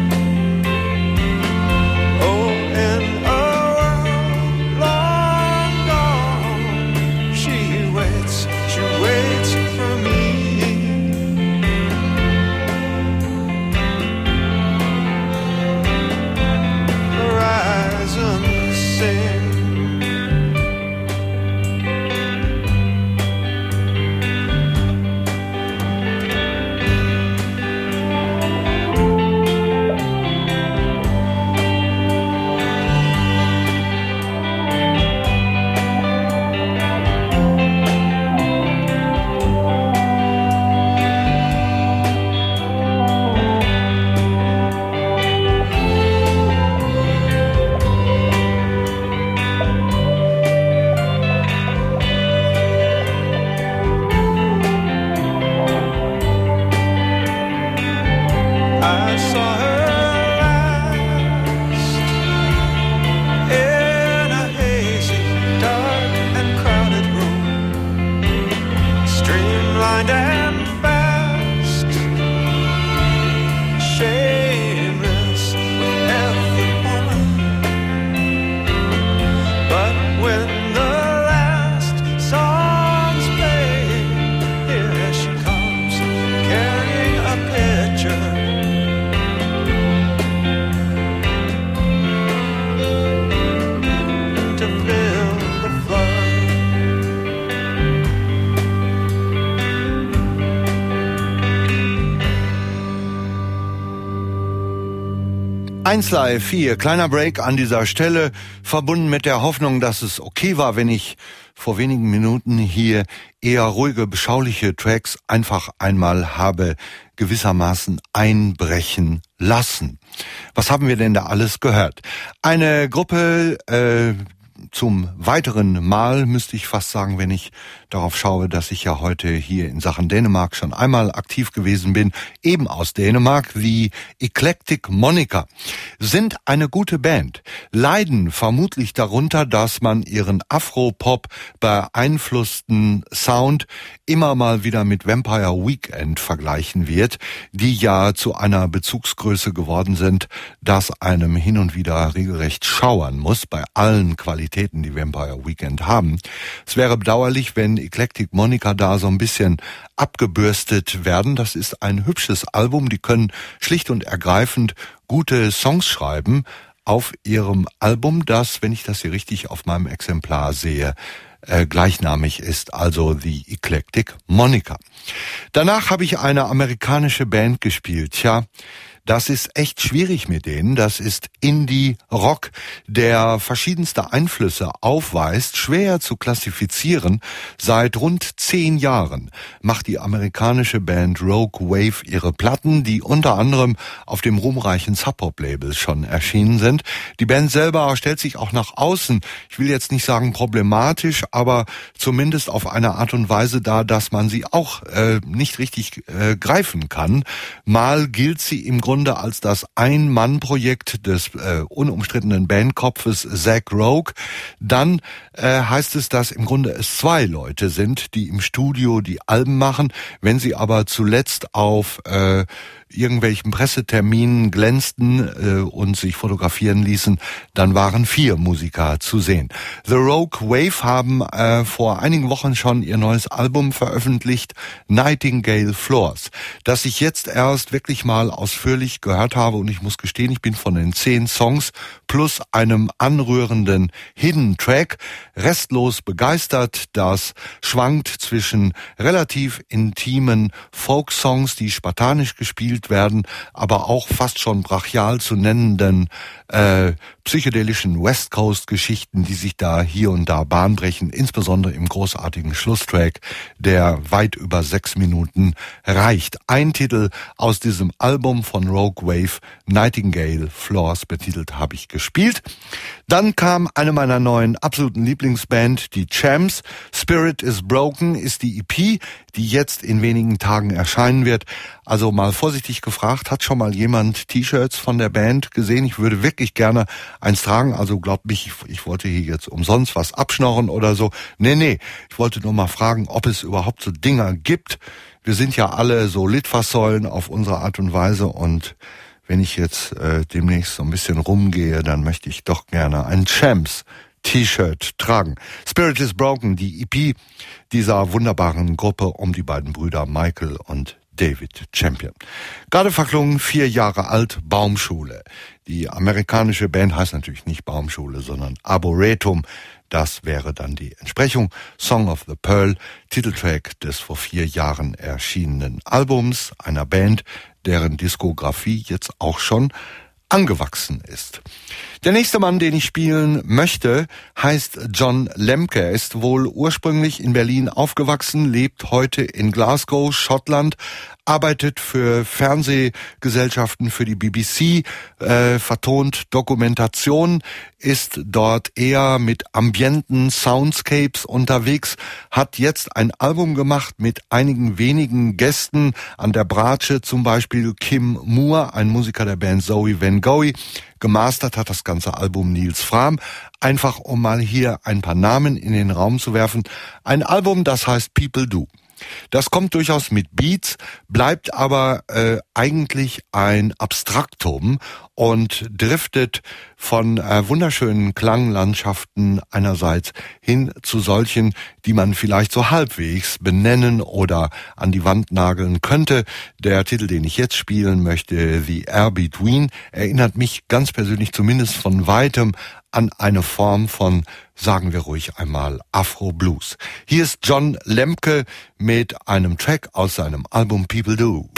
Oh, in a world long gone, she waits, she waits for me. eins Live vier, kleiner Break an dieser Stelle, verbunden mit der Hoffnung, dass es okay war, wenn ich vor wenigen Minuten hier eher ruhige, beschauliche Tracks einfach einmal habe gewissermaßen einbrechen lassen. Was haben wir denn da alles gehört? Eine Gruppe, äh, zum weiteren Mal, müsste ich fast sagen, wenn ich darauf schaue, dass ich ja heute hier in Sachen Dänemark schon einmal aktiv gewesen bin, eben aus Dänemark, die Eclectic Monica, sind eine gute Band, leiden vermutlich darunter, dass man ihren Afro-Pop beeinflussten Sound immer mal wieder mit Vampire Weekend vergleichen wird, die ja zu einer Bezugsgröße geworden sind, dass einem hin und wieder regelrecht schauern muss bei allen Qualitäten, die Vampire Weekend haben. Es wäre bedauerlich, wenn Eclectic Monica da so ein bisschen abgebürstet werden. Das ist ein hübsches Album. Die können schlicht und ergreifend gute Songs schreiben auf ihrem Album, das, wenn ich das hier richtig auf meinem Exemplar sehe, äh, gleichnamig ist, also The Eclectic Monica. Danach habe ich eine amerikanische Band gespielt. Tja, das ist echt schwierig mit denen. Das ist Indie-Rock, der verschiedenste Einflüsse aufweist, schwer zu klassifizieren. Seit rund zehn Jahren macht die amerikanische Band Rogue Wave ihre Platten, die unter anderem auf dem ruhmreichen Sub-Pop-Label schon erschienen sind. Die Band selber stellt sich auch nach außen, ich will jetzt nicht sagen problematisch, aber zumindest auf eine Art und Weise dar, dass man sie auch äh, nicht richtig äh, greifen kann. Mal gilt sie im Grunde als das Ein-Mann-Projekt des äh, unumstrittenen Bandkopfes Zach Rogue. Dann äh, heißt es, dass im Grunde es zwei Leute sind, die im Studio die Alben machen. Wenn sie aber zuletzt auf äh, irgendwelchen Presseterminen glänzten äh, und sich fotografieren ließen, dann waren vier Musiker zu sehen. The Rogue Wave haben äh, vor einigen Wochen schon ihr neues Album veröffentlicht, Nightingale Floors, das ich jetzt erst wirklich mal ausführlich ausführlich gehört habe und ich muss gestehen, ich bin von den zehn Songs plus einem anrührenden Hidden Track restlos begeistert. Das schwankt zwischen relativ intimen Folk-Songs, die spartanisch gespielt werden, aber auch fast schon brachial zu nennenden äh, psychedelischen West Coast-Geschichten, die sich da hier und da Bahn brechen, insbesondere im großartigen Schlusstrack, der weit über sechs Minuten reicht. Ein Titel aus diesem Album von Rogue Wave, Nightingale Floors betitelt, habe ich gespielt. Dann kam eine meiner neuen absoluten Lieblingsband, die Champs. Spirit is Broken ist die E P, die jetzt in wenigen Tagen erscheinen wird. Also mal vorsichtig gefragt, hat schon mal jemand T-Shirts von der Band gesehen? Ich würde wirklich gerne eins tragen, also glaubt mich, ich wollte hier jetzt umsonst was abschnorren oder so. Nee, nee, ich wollte nur mal fragen, ob es überhaupt so Dinger gibt. Wir sind ja alle so Litfaßsäulen auf unsere Art und Weise und wenn ich jetzt äh, demnächst so ein bisschen rumgehe, dann möchte ich doch gerne ein Champs T-Shirt tragen. Spirit is Broken, die E P dieser wunderbaren Gruppe um die beiden Brüder Michael und David Champion. Gerade verklungen, vier Jahre alt, Baumschule. Die amerikanische Band heißt natürlich nicht Baumschule, sondern Arboretum. Das wäre dann die Entsprechung. Song of the Pearl, Titeltrack des vor vier Jahren erschienenen Albums einer Band, deren Diskografie jetzt auch schon angewachsen ist. Der nächste Mann, den ich spielen möchte, heißt John Lemke. Er ist wohl ursprünglich in Berlin aufgewachsen, lebt heute in Glasgow, Schottland, arbeitet für Fernsehgesellschaften, für die B B C, äh, vertont Dokumentation, ist dort eher mit ambienten Soundscapes unterwegs, hat jetzt ein Album gemacht mit einigen wenigen Gästen an der Bratsche, zum Beispiel Kim Moore, ein Musiker der Band Zoe Van Gogh. Gemastert hat das ganze Album Nils Frahm. Einfach um mal hier ein paar Namen in den Raum zu werfen. Ein Album, das heißt People Do. Das kommt durchaus mit Beats, bleibt aber äh, eigentlich ein Abstraktum und driftet von äh, wunderschönen Klanglandschaften einerseits hin zu solchen, die man vielleicht so halbwegs benennen oder an die Wand nageln könnte. Der Titel, den ich jetzt spielen möchte, The Air Between, erinnert mich ganz persönlich zumindest von weitem an eine Form von, sagen wir ruhig einmal, Afro-Blues. Hier ist John Lemke mit einem Track aus seinem Album People Do.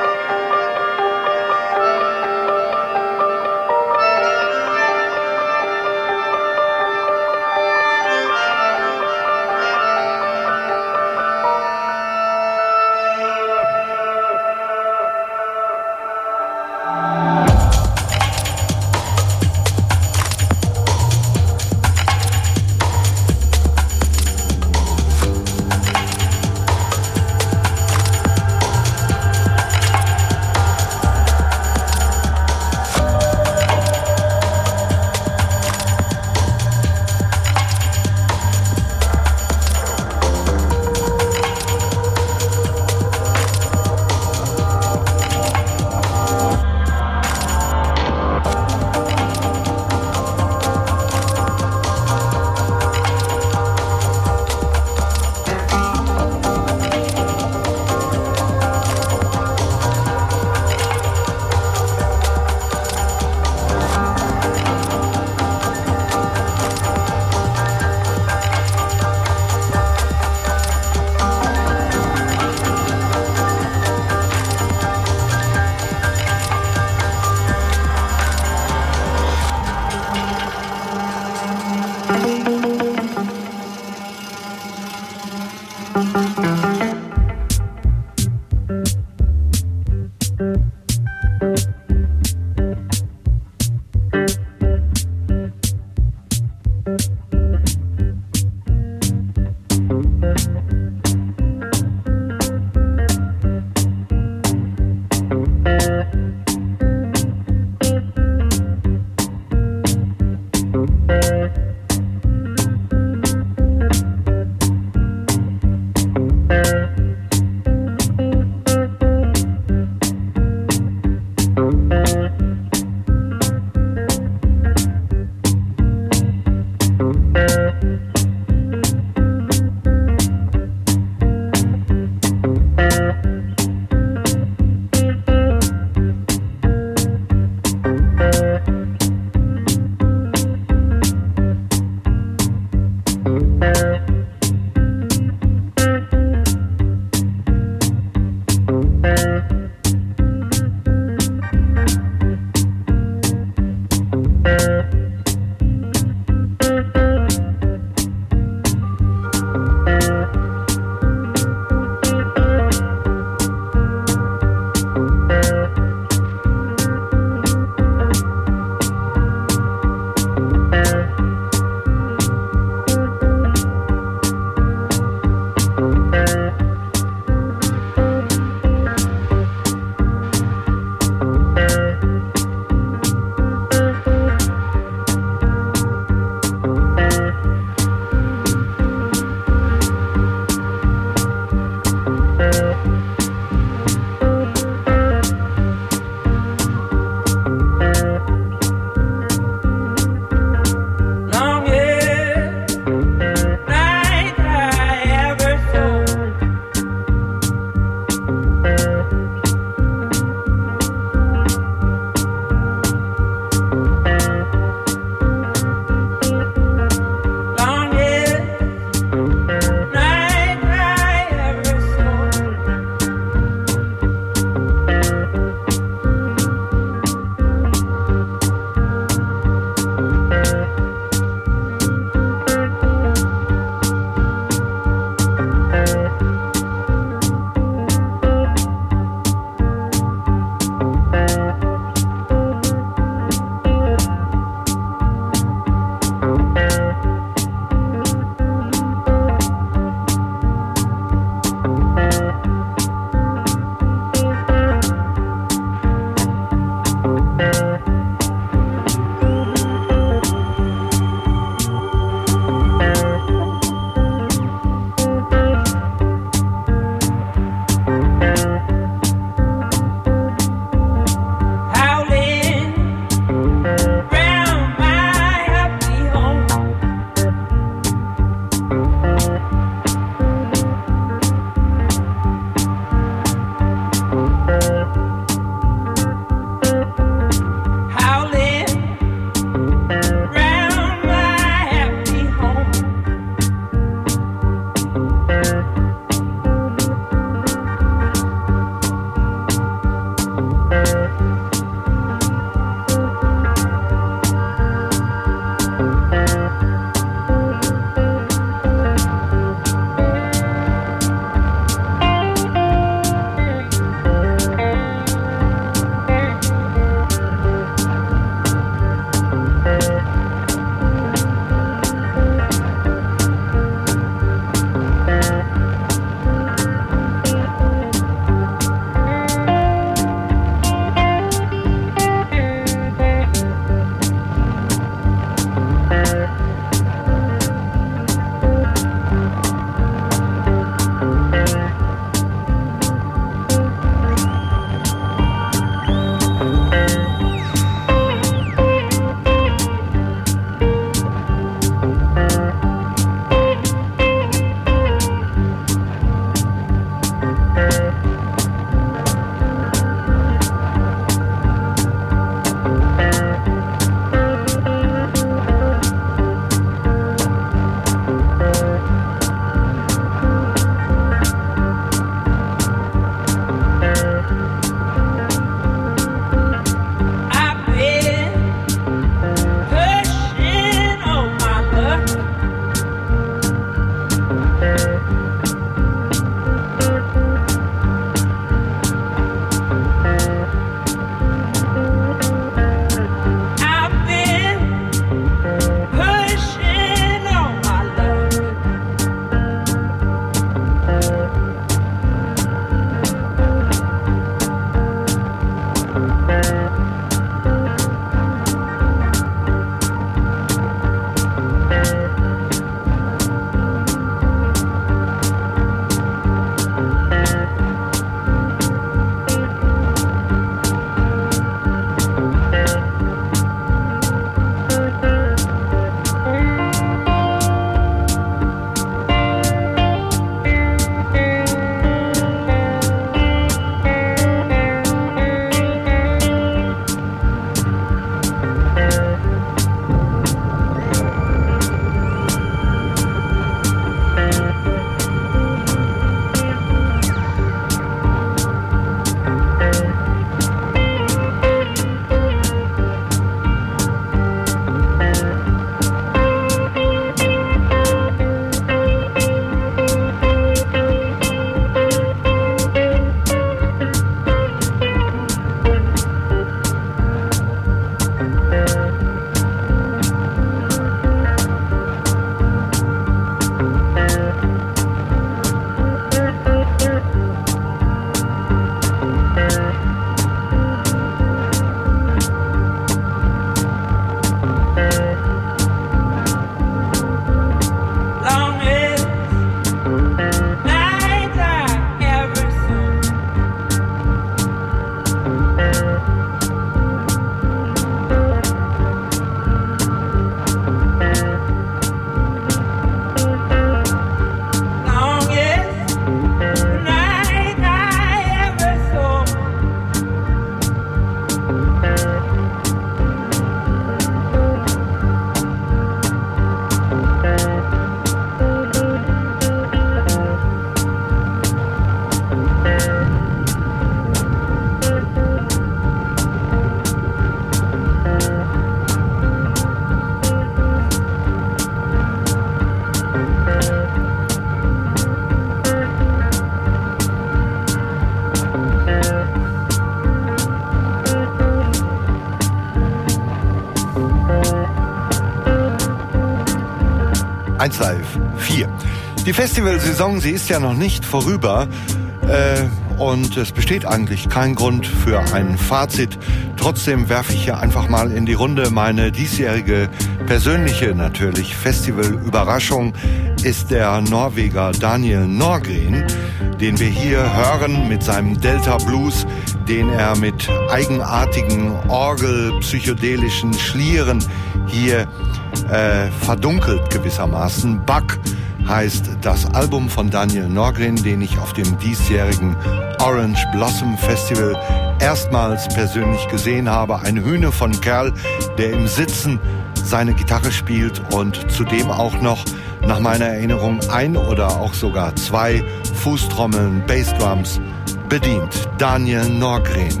eins Live vier. Die Festivalsaison, sie ist ja noch nicht vorüber. Äh, und es besteht eigentlich kein Grund für ein Fazit. Trotzdem werfe ich hier einfach mal in die Runde meine diesjährige persönliche, natürlich, Festival-Überraschung ist der Norweger Daniel Norgren, den wir hier hören mit seinem Delta Blues, den er mit eigenartigen Orgel-psychedelischen Schlieren hier äh, verdunkelt gewissermaßen. Buck heißt das Album von Daniel Norgren, den ich auf dem diesjährigen Orange Blossom Festival erstmals persönlich gesehen habe. Ein Hühne von Kerl, der im Sitzen seine Gitarre spielt und zudem auch noch, nach meiner Erinnerung, ein oder auch sogar zwei Fußtrommeln, Bassdrums bedient. Daniel Norgren.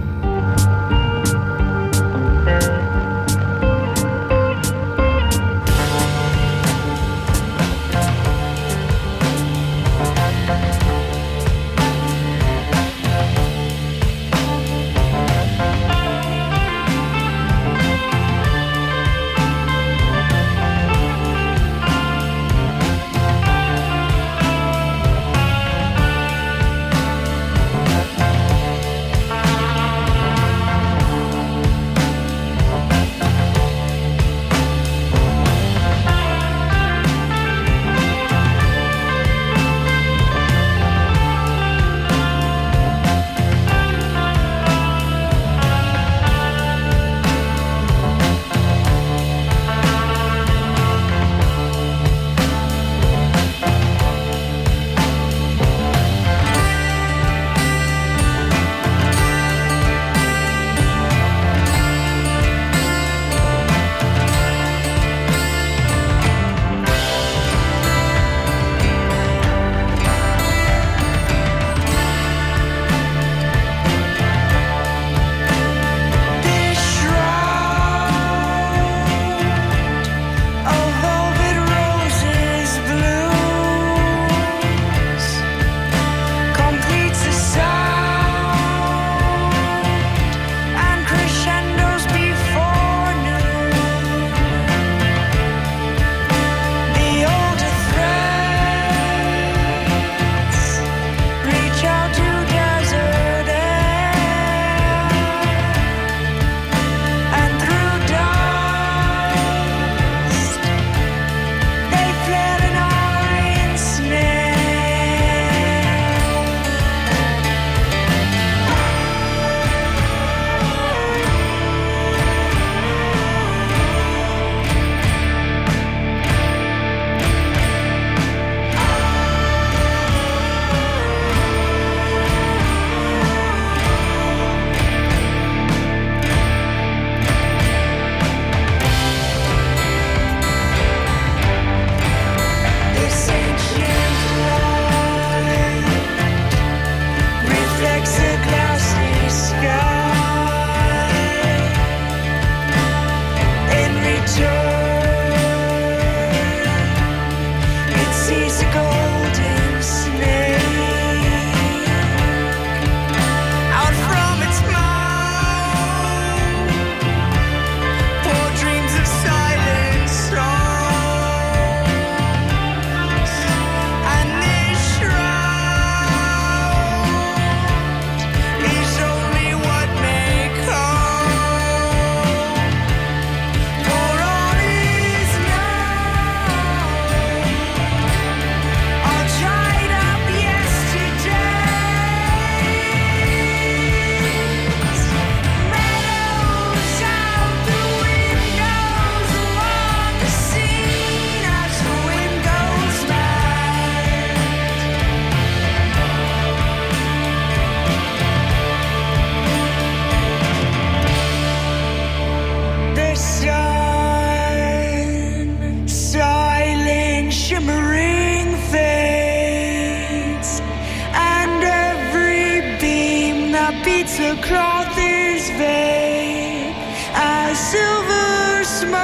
The cloth is vague as silver smoke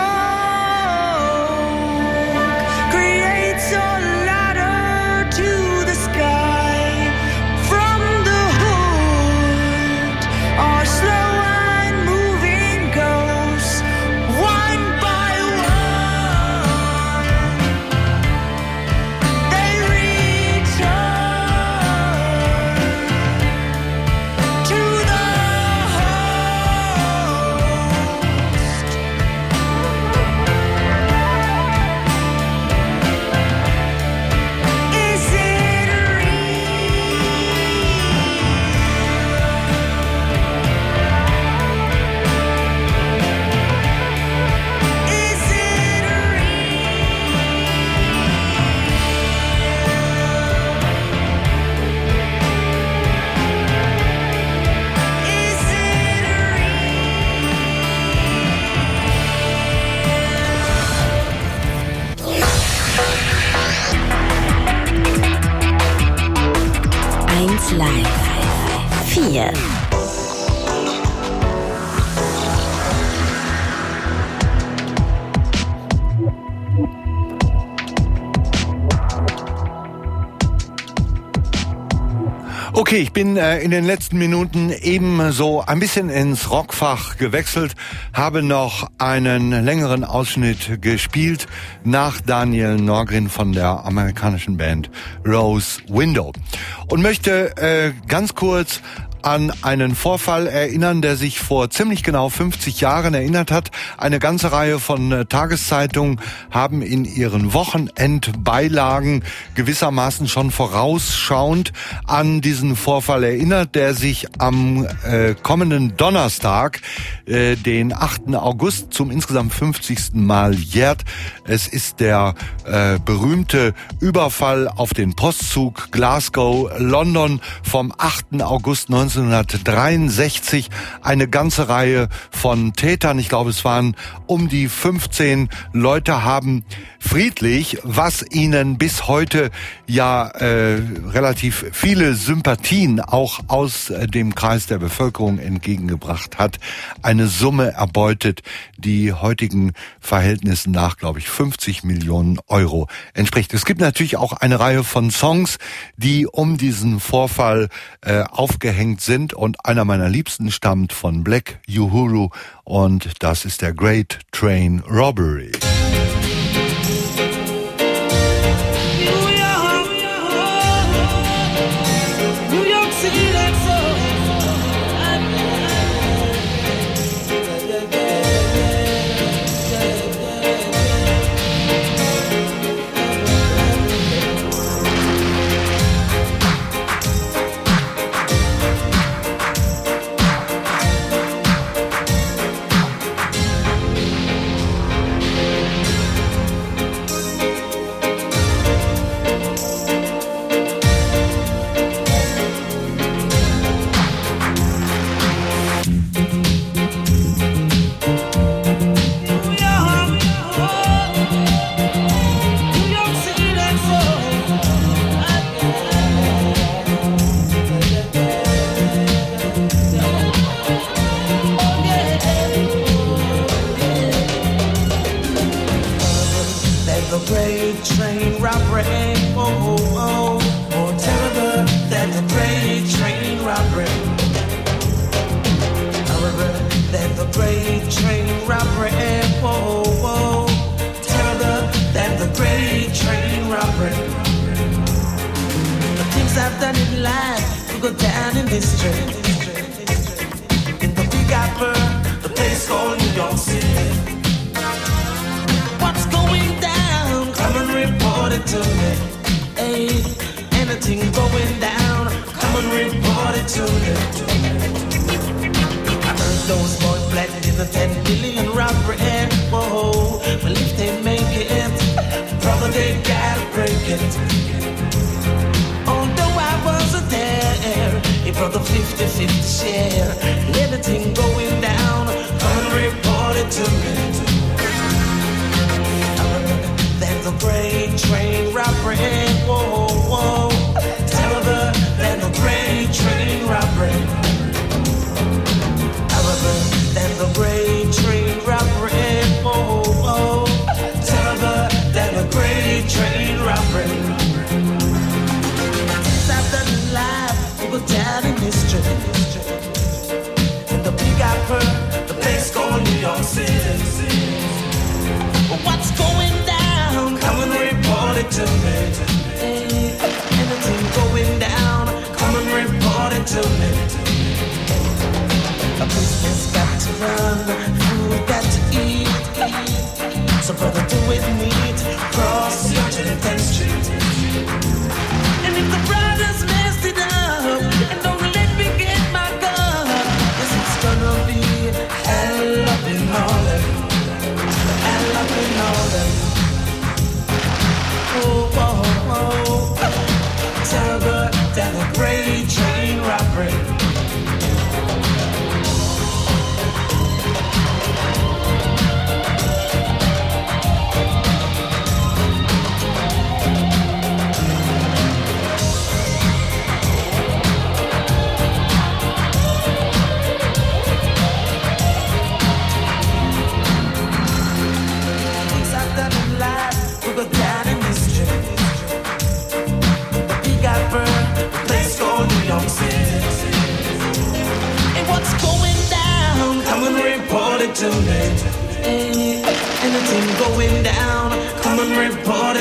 creates a ladder to the sky. From the hood are slow and moving ghosts, one by one. eins Live vier. Okay, ich bin äh, in den letzten Minuten eben so ein bisschen ins Rockfach gewechselt, habe noch einen längeren Ausschnitt gespielt nach Daniel Norgren von der amerikanischen Band Rose Window und möchte äh, ganz kurz an einen Vorfall erinnern, der sich vor ziemlich genau fünfzig Jahren erinnert hat. Eine ganze Reihe von äh, Tageszeitungen haben in ihren Wochenendbeilagen gewissermaßen schon vorausschauend an diesen Vorfall erinnert, der sich am äh, kommenden Donnerstag, äh, den achten August, zum insgesamt fünfzigsten Mal jährt. Es ist der äh, berühmte Überfall auf den Postzug Glasgow-London vom achten August neunzehnhundertdreiundsechzig. Eine ganze Reihe von Tätern, ich glaube es waren um die fünfzehn Leute, haben friedlich, was ihnen bis heute ja äh, relativ viele Sympathien auch aus äh, dem Kreis der Bevölkerung entgegengebracht hat, eine Summe erbeutet, die heutigen Verhältnissen nach, glaube ich, fünfzig Millionen Euro entspricht. Es gibt natürlich auch eine Reihe von Songs, die um diesen Vorfall äh, aufgehängt sind, und einer meiner liebsten stammt von Black Uhuru, und das ist der Great Train Robbery.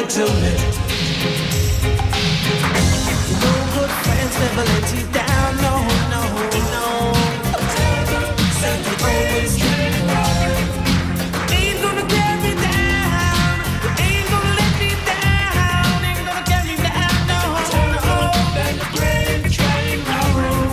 it to me. No good friends never let you down, no, no, no. Said you always keep right. Ain't gonna get me down, ain't gonna let me down, ain't gonna get me down, no, no. Let the brain train roll.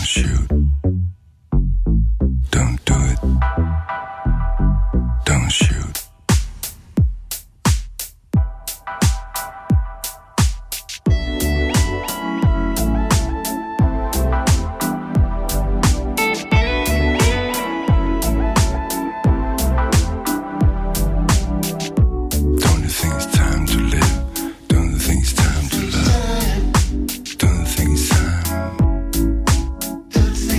shoot. Don't do it. Don't shoot. Don't think it's time.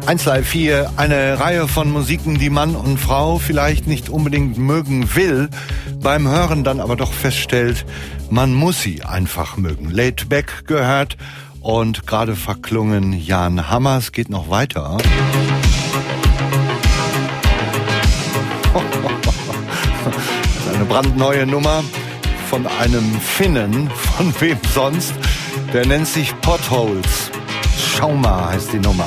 eins Live vier, eine Reihe von Musiken, die Mann und Frau vielleicht nicht unbedingt mögen will, beim Hören dann aber doch feststellt, man muss sie einfach mögen. Laid Back gehört und gerade verklungen Jan Hammer. Es geht noch weiter. Das ist eine brandneue Nummer von einem Finnen, von wem sonst? Der nennt sich Potholes. Schau mal, heißt die Nummer.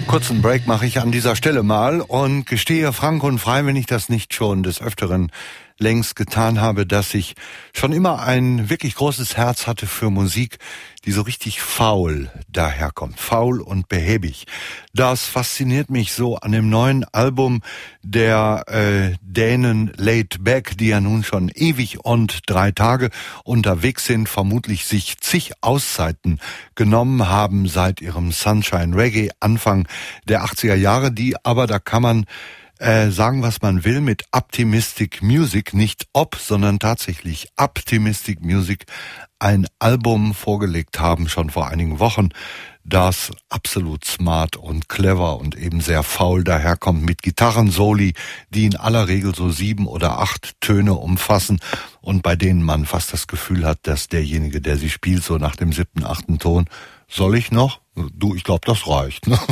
Kurzen Break mache ich an dieser Stelle mal und gestehe frank und frei, wenn ich das nicht schon des Öfteren längst getan habe, dass ich schon immer ein wirklich großes Herz hatte für Musik, die so richtig faul daherkommt. Faul und behäbig. Das fasziniert mich so an dem neuen Album der äh, Dänen Laid Back, die ja nun schon ewig und drei Tage unterwegs sind, vermutlich sich zig Auszeiten genommen haben seit ihrem Sunshine Reggae Anfang der achtziger Jahre, die aber, da kann man Äh, sagen, was man will, mit Optimistic Music, nicht ob, sondern tatsächlich Optimistic Music, ein Album vorgelegt haben, schon vor einigen Wochen, das absolut smart und clever und eben sehr faul daherkommt, mit Gitarrensoli, die in aller Regel so sieben oder acht Töne umfassen und bei denen man fast das Gefühl hat, dass derjenige, der sie spielt, so nach dem siebten, achten Ton, soll ich noch? Du, ich glaube, das reicht. Ne?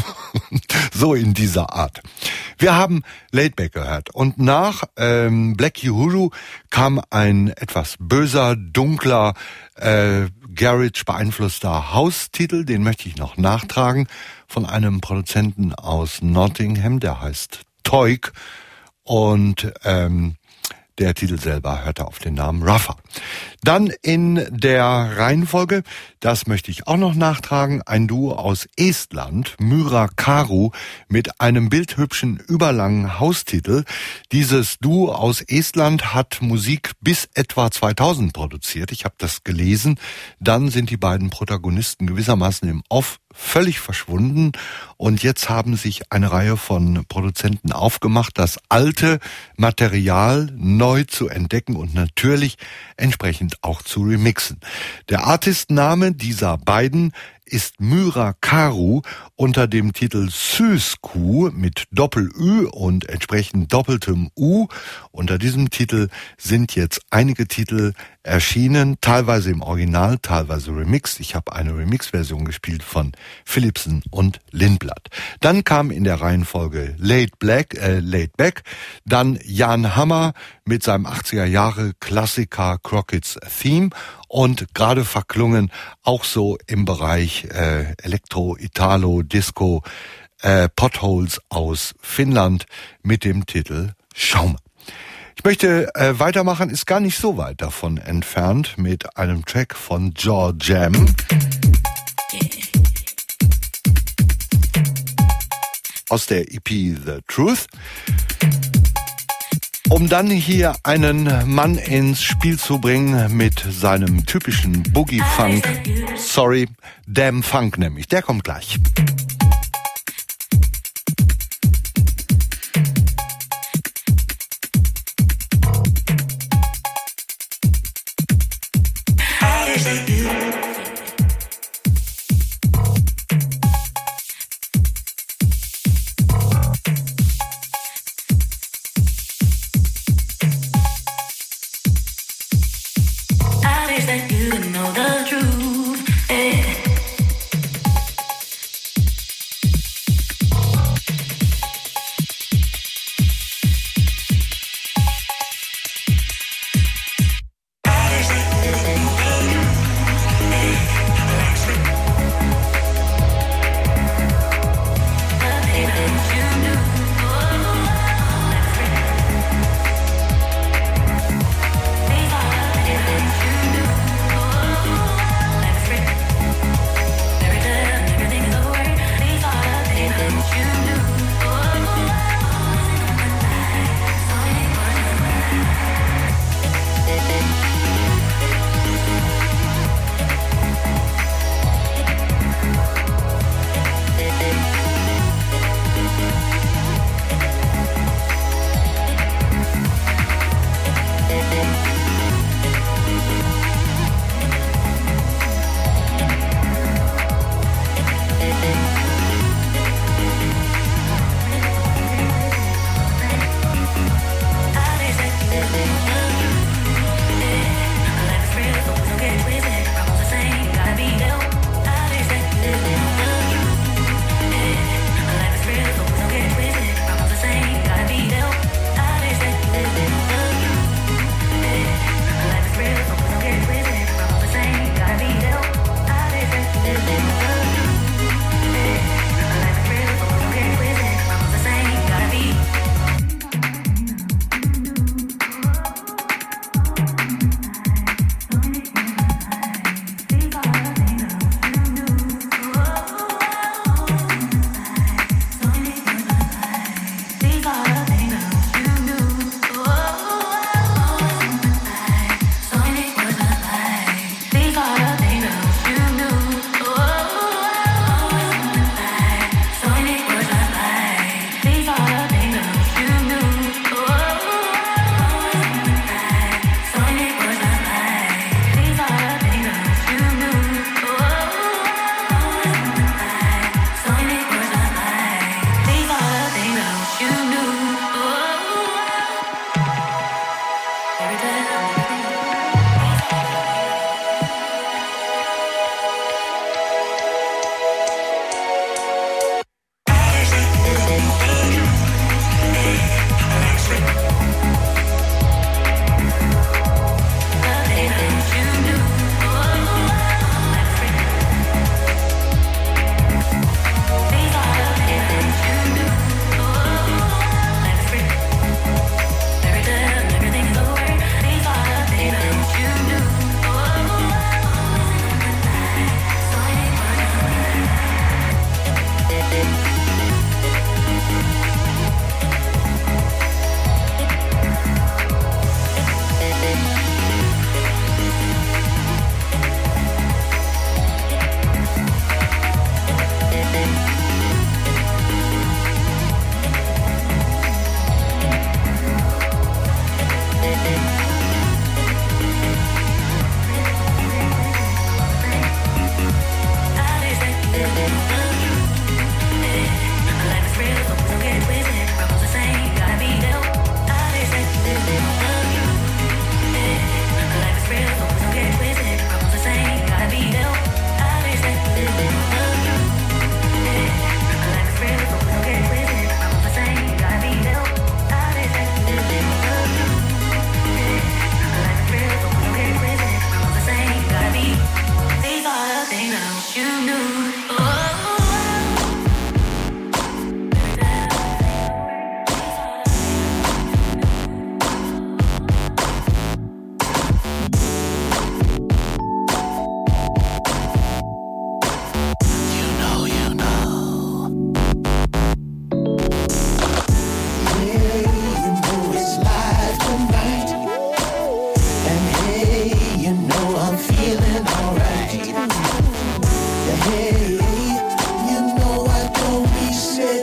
So in dieser Art. Wir haben Laid Back gehört und nach ähm, Black Uhuru kam ein etwas böser, dunkler, äh, Garage beeinflusster House-Titel, den möchte ich noch nachtragen, von einem Produzenten aus Nottingham, der heißt Toik und ähm, der Titel selber hörte auf den Namen Rougher. Dann in der Reihenfolge, das möchte ich auch noch nachtragen, ein Duo aus Estland, Myra Karu, mit einem bildhübschen, überlangen Haustitel. Dieses Duo aus Estland hat Musik bis etwa zweitausend produziert. Ich habe das gelesen. Dann sind die beiden Protagonisten gewissermaßen im Off völlig verschwunden und jetzt haben sich eine Reihe von Produzenten aufgemacht, das alte Material neu zu entdecken und natürlich entsprechend auch zu remixen. Der Artistenname dieser beiden ist Myra Karu unter dem Titel Süßkuh mit Doppel-Ü und entsprechend doppeltem U. Unter diesem Titel sind jetzt einige Titel erschienen, teilweise im Original, teilweise remixed. Ich habe eine Remix-Version gespielt von Philipsen und Lindblad. Dann kam in der Reihenfolge Laid Black, äh, Laid Back, dann Jan Hammer mit seinem achtziger Jahre Klassiker Crockett's Theme und gerade verklungen auch so im Bereich äh, Elektro, Italo, Disco, äh, Potholes aus Finnland mit dem Titel Schaum. Ich möchte äh, weitermachen, ist gar nicht so weit davon entfernt, mit einem Track von Jaw Jam. Aus der E P The Truth. Um dann hier einen Mann ins Spiel zu bringen mit seinem typischen Boogie-Funk. Sorry, Damn Funk nämlich. Der kommt gleich.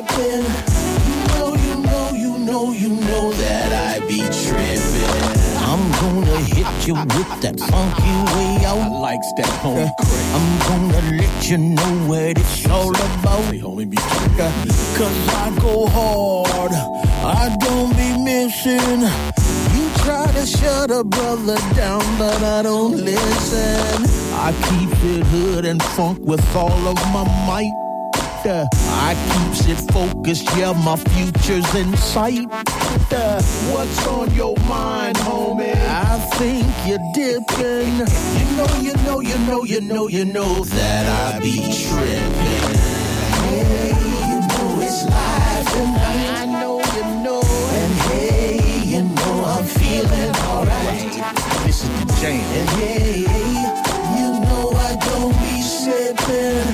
dipping. You know, you know, you know, you know that I be tripping. I'm gonna hit you with that funky way out. I likes that home crack. I'm gonna let you know what it's all about. Cause I go hard, I don't be missing. You try to shut a brother down, but I don't listen. I keep it hood and funk with all of my might. Uh, I keeps it focused, yeah, my future's in sight. Uh, what's on your mind, homie? I think you're dipping. You know, you know, you know, you know, you know that I be tripping. Hey, you know it's live and I know you know. And hey, you know I'm feeling alright. This is the jam. And hey, you know I don't be sipping.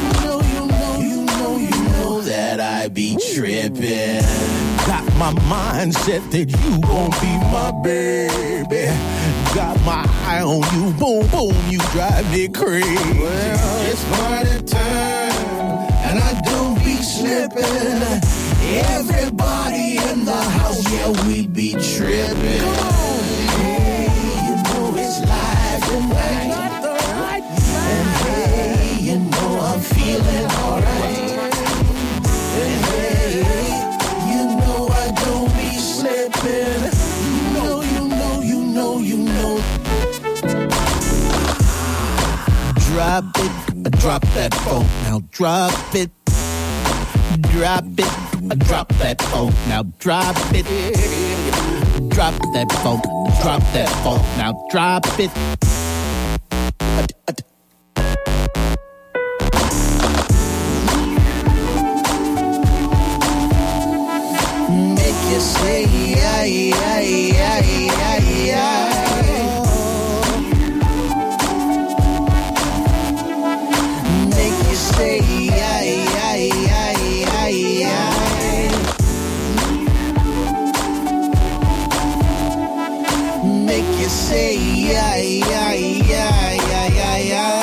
That I be trippin'. Got my mindset that you gon' be my baby. Got my eye on you, boom, boom, you drive me crazy. Well, it's party time, and I don't be slippin'. Everybody in the house, yeah, we be trippin'. Come on. Hey, you know it's live tonight. And hey, you know I'm feeling alright. And hey, you know I don't be slipping. You know, you know, you know, you know. Drop it, drop that phone. Now drop it, drop it, drop that phone. Now drop it, drop that phone, drop that phone. Now drop it. Make you say, yeah, yeah, yeah, yeah, yeah. Make you say, yeah, yeah, yeah, yeah, yeah. Make you say, yeah, yeah, yeah, yeah, yeah, yeah.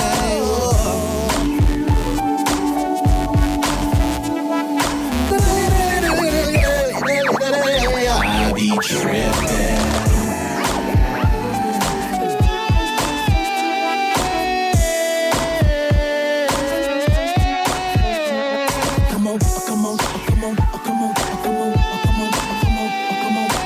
I be trippin'. Come on, come on, come on, come on, come on, come on, come on, come on, come on.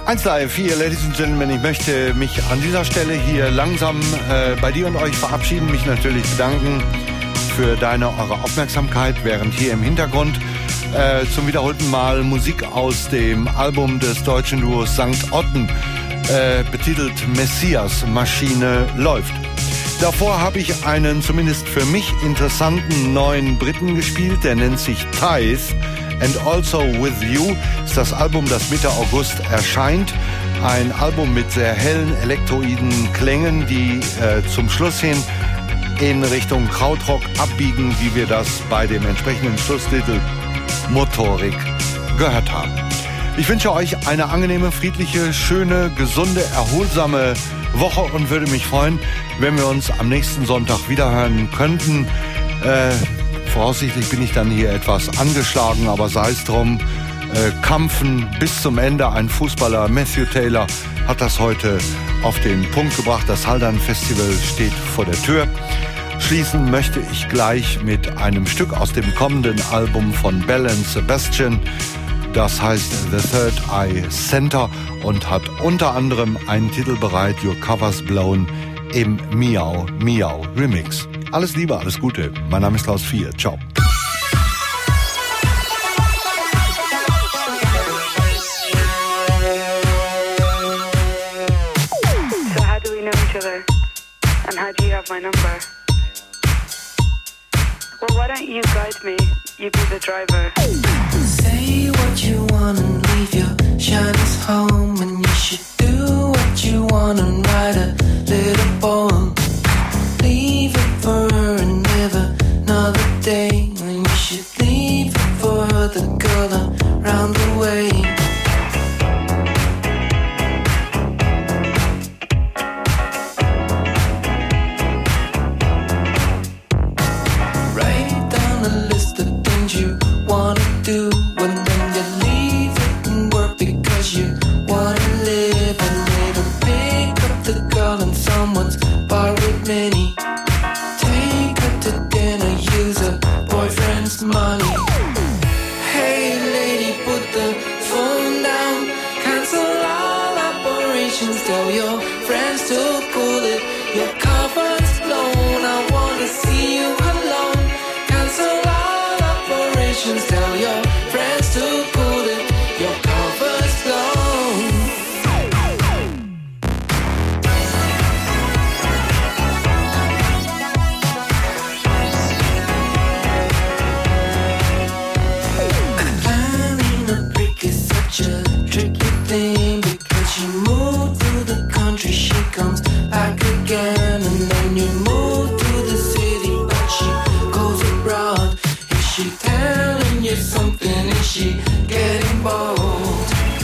eins drei vier, Ladies and Gentlemen, ich möchte mich an dieser Stelle hier langsam äh, bei dir und euch verabschieden, mich natürlich bedanken für deine, eure Aufmerksamkeit, während hier im Hintergrund äh, zum wiederholten Mal Musik aus dem Album des deutschen Duos Sankt Otten, äh, betitelt Messias, Maschine läuft. Davor habe ich einen zumindest für mich interessanten neuen Briten gespielt, der nennt sich Tithe. And Also With You ist das Album, das Mitte August erscheint. Ein Album mit sehr hellen, elektroiden Klängen, die äh, zum Schluss hin in Richtung Krautrock abbiegen, wie wir das bei dem entsprechenden Schlusstitel Motorik gehört haben. Ich wünsche euch eine angenehme, friedliche, schöne, gesunde, erholsame Woche und würde mich freuen, wenn wir uns am nächsten Sonntag wiederhören könnten. Äh, Voraussichtlich bin ich dann hier etwas angeschlagen, aber sei es drum. Äh, Kampfen bis zum Ende. Ein Fußballer, Matthew Taylor, hat das heute auf den Punkt gebracht. Das Haldern Festival steht vor der Tür. Schließen möchte ich gleich mit einem Stück aus dem kommenden Album von Bell and Sebastian. Das heißt The Third Eye Center und hat unter anderem einen Titel bereit, Your Cover's Blown, im Miau Miau Remix. Alles Liebe, alles Gute. Mein Name ist Klaus vier. Ciao. So how do we know each other? And how do you have my number? Well, why don't you guide me? You be the driver. Say what you want and leave your shyness home. And you should do what you want and write a little poem. Leave it for her and live another day. And you should leave it for her, the girl around the way. Write down a list of things you wanna do, and then you leave it and work because you wanna live. And later pick up the girl in someone's bar with many. Take her to dinner, use her boyfriend's money. Hey lady, put the phone down. Cancel all operations, tell your friends to cool it. Your cover's blown, I wanna see you alone. Cancel all operations, tell your friends to cool it. Your cover's blown. Planning a break is such a tricky thing, because you move to the country, she comes back again, and then you move to the city, but she goes abroad. Is she telling you something? Is she getting bold?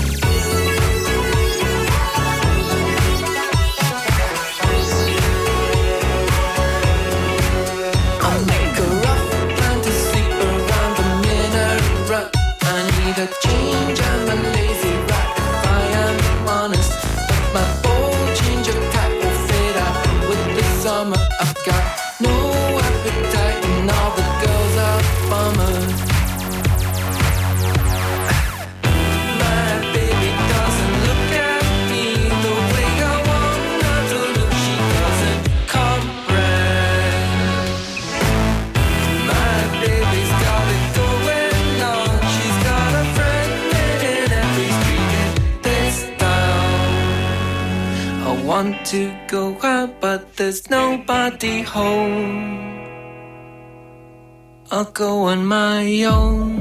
I'll make a rough plan to sleep around the minaret. I need a change, I'm a lazy rat if I am honest. But my old change of type will fade out with the summer. I've got no appetite and all the girls are bummers. My baby doesn't look at me the way I want her to look. She doesn't come round. My baby's got it going on. She's got a friend in every street in this town. I want to go out, but there's nobody home. I'll go on my own.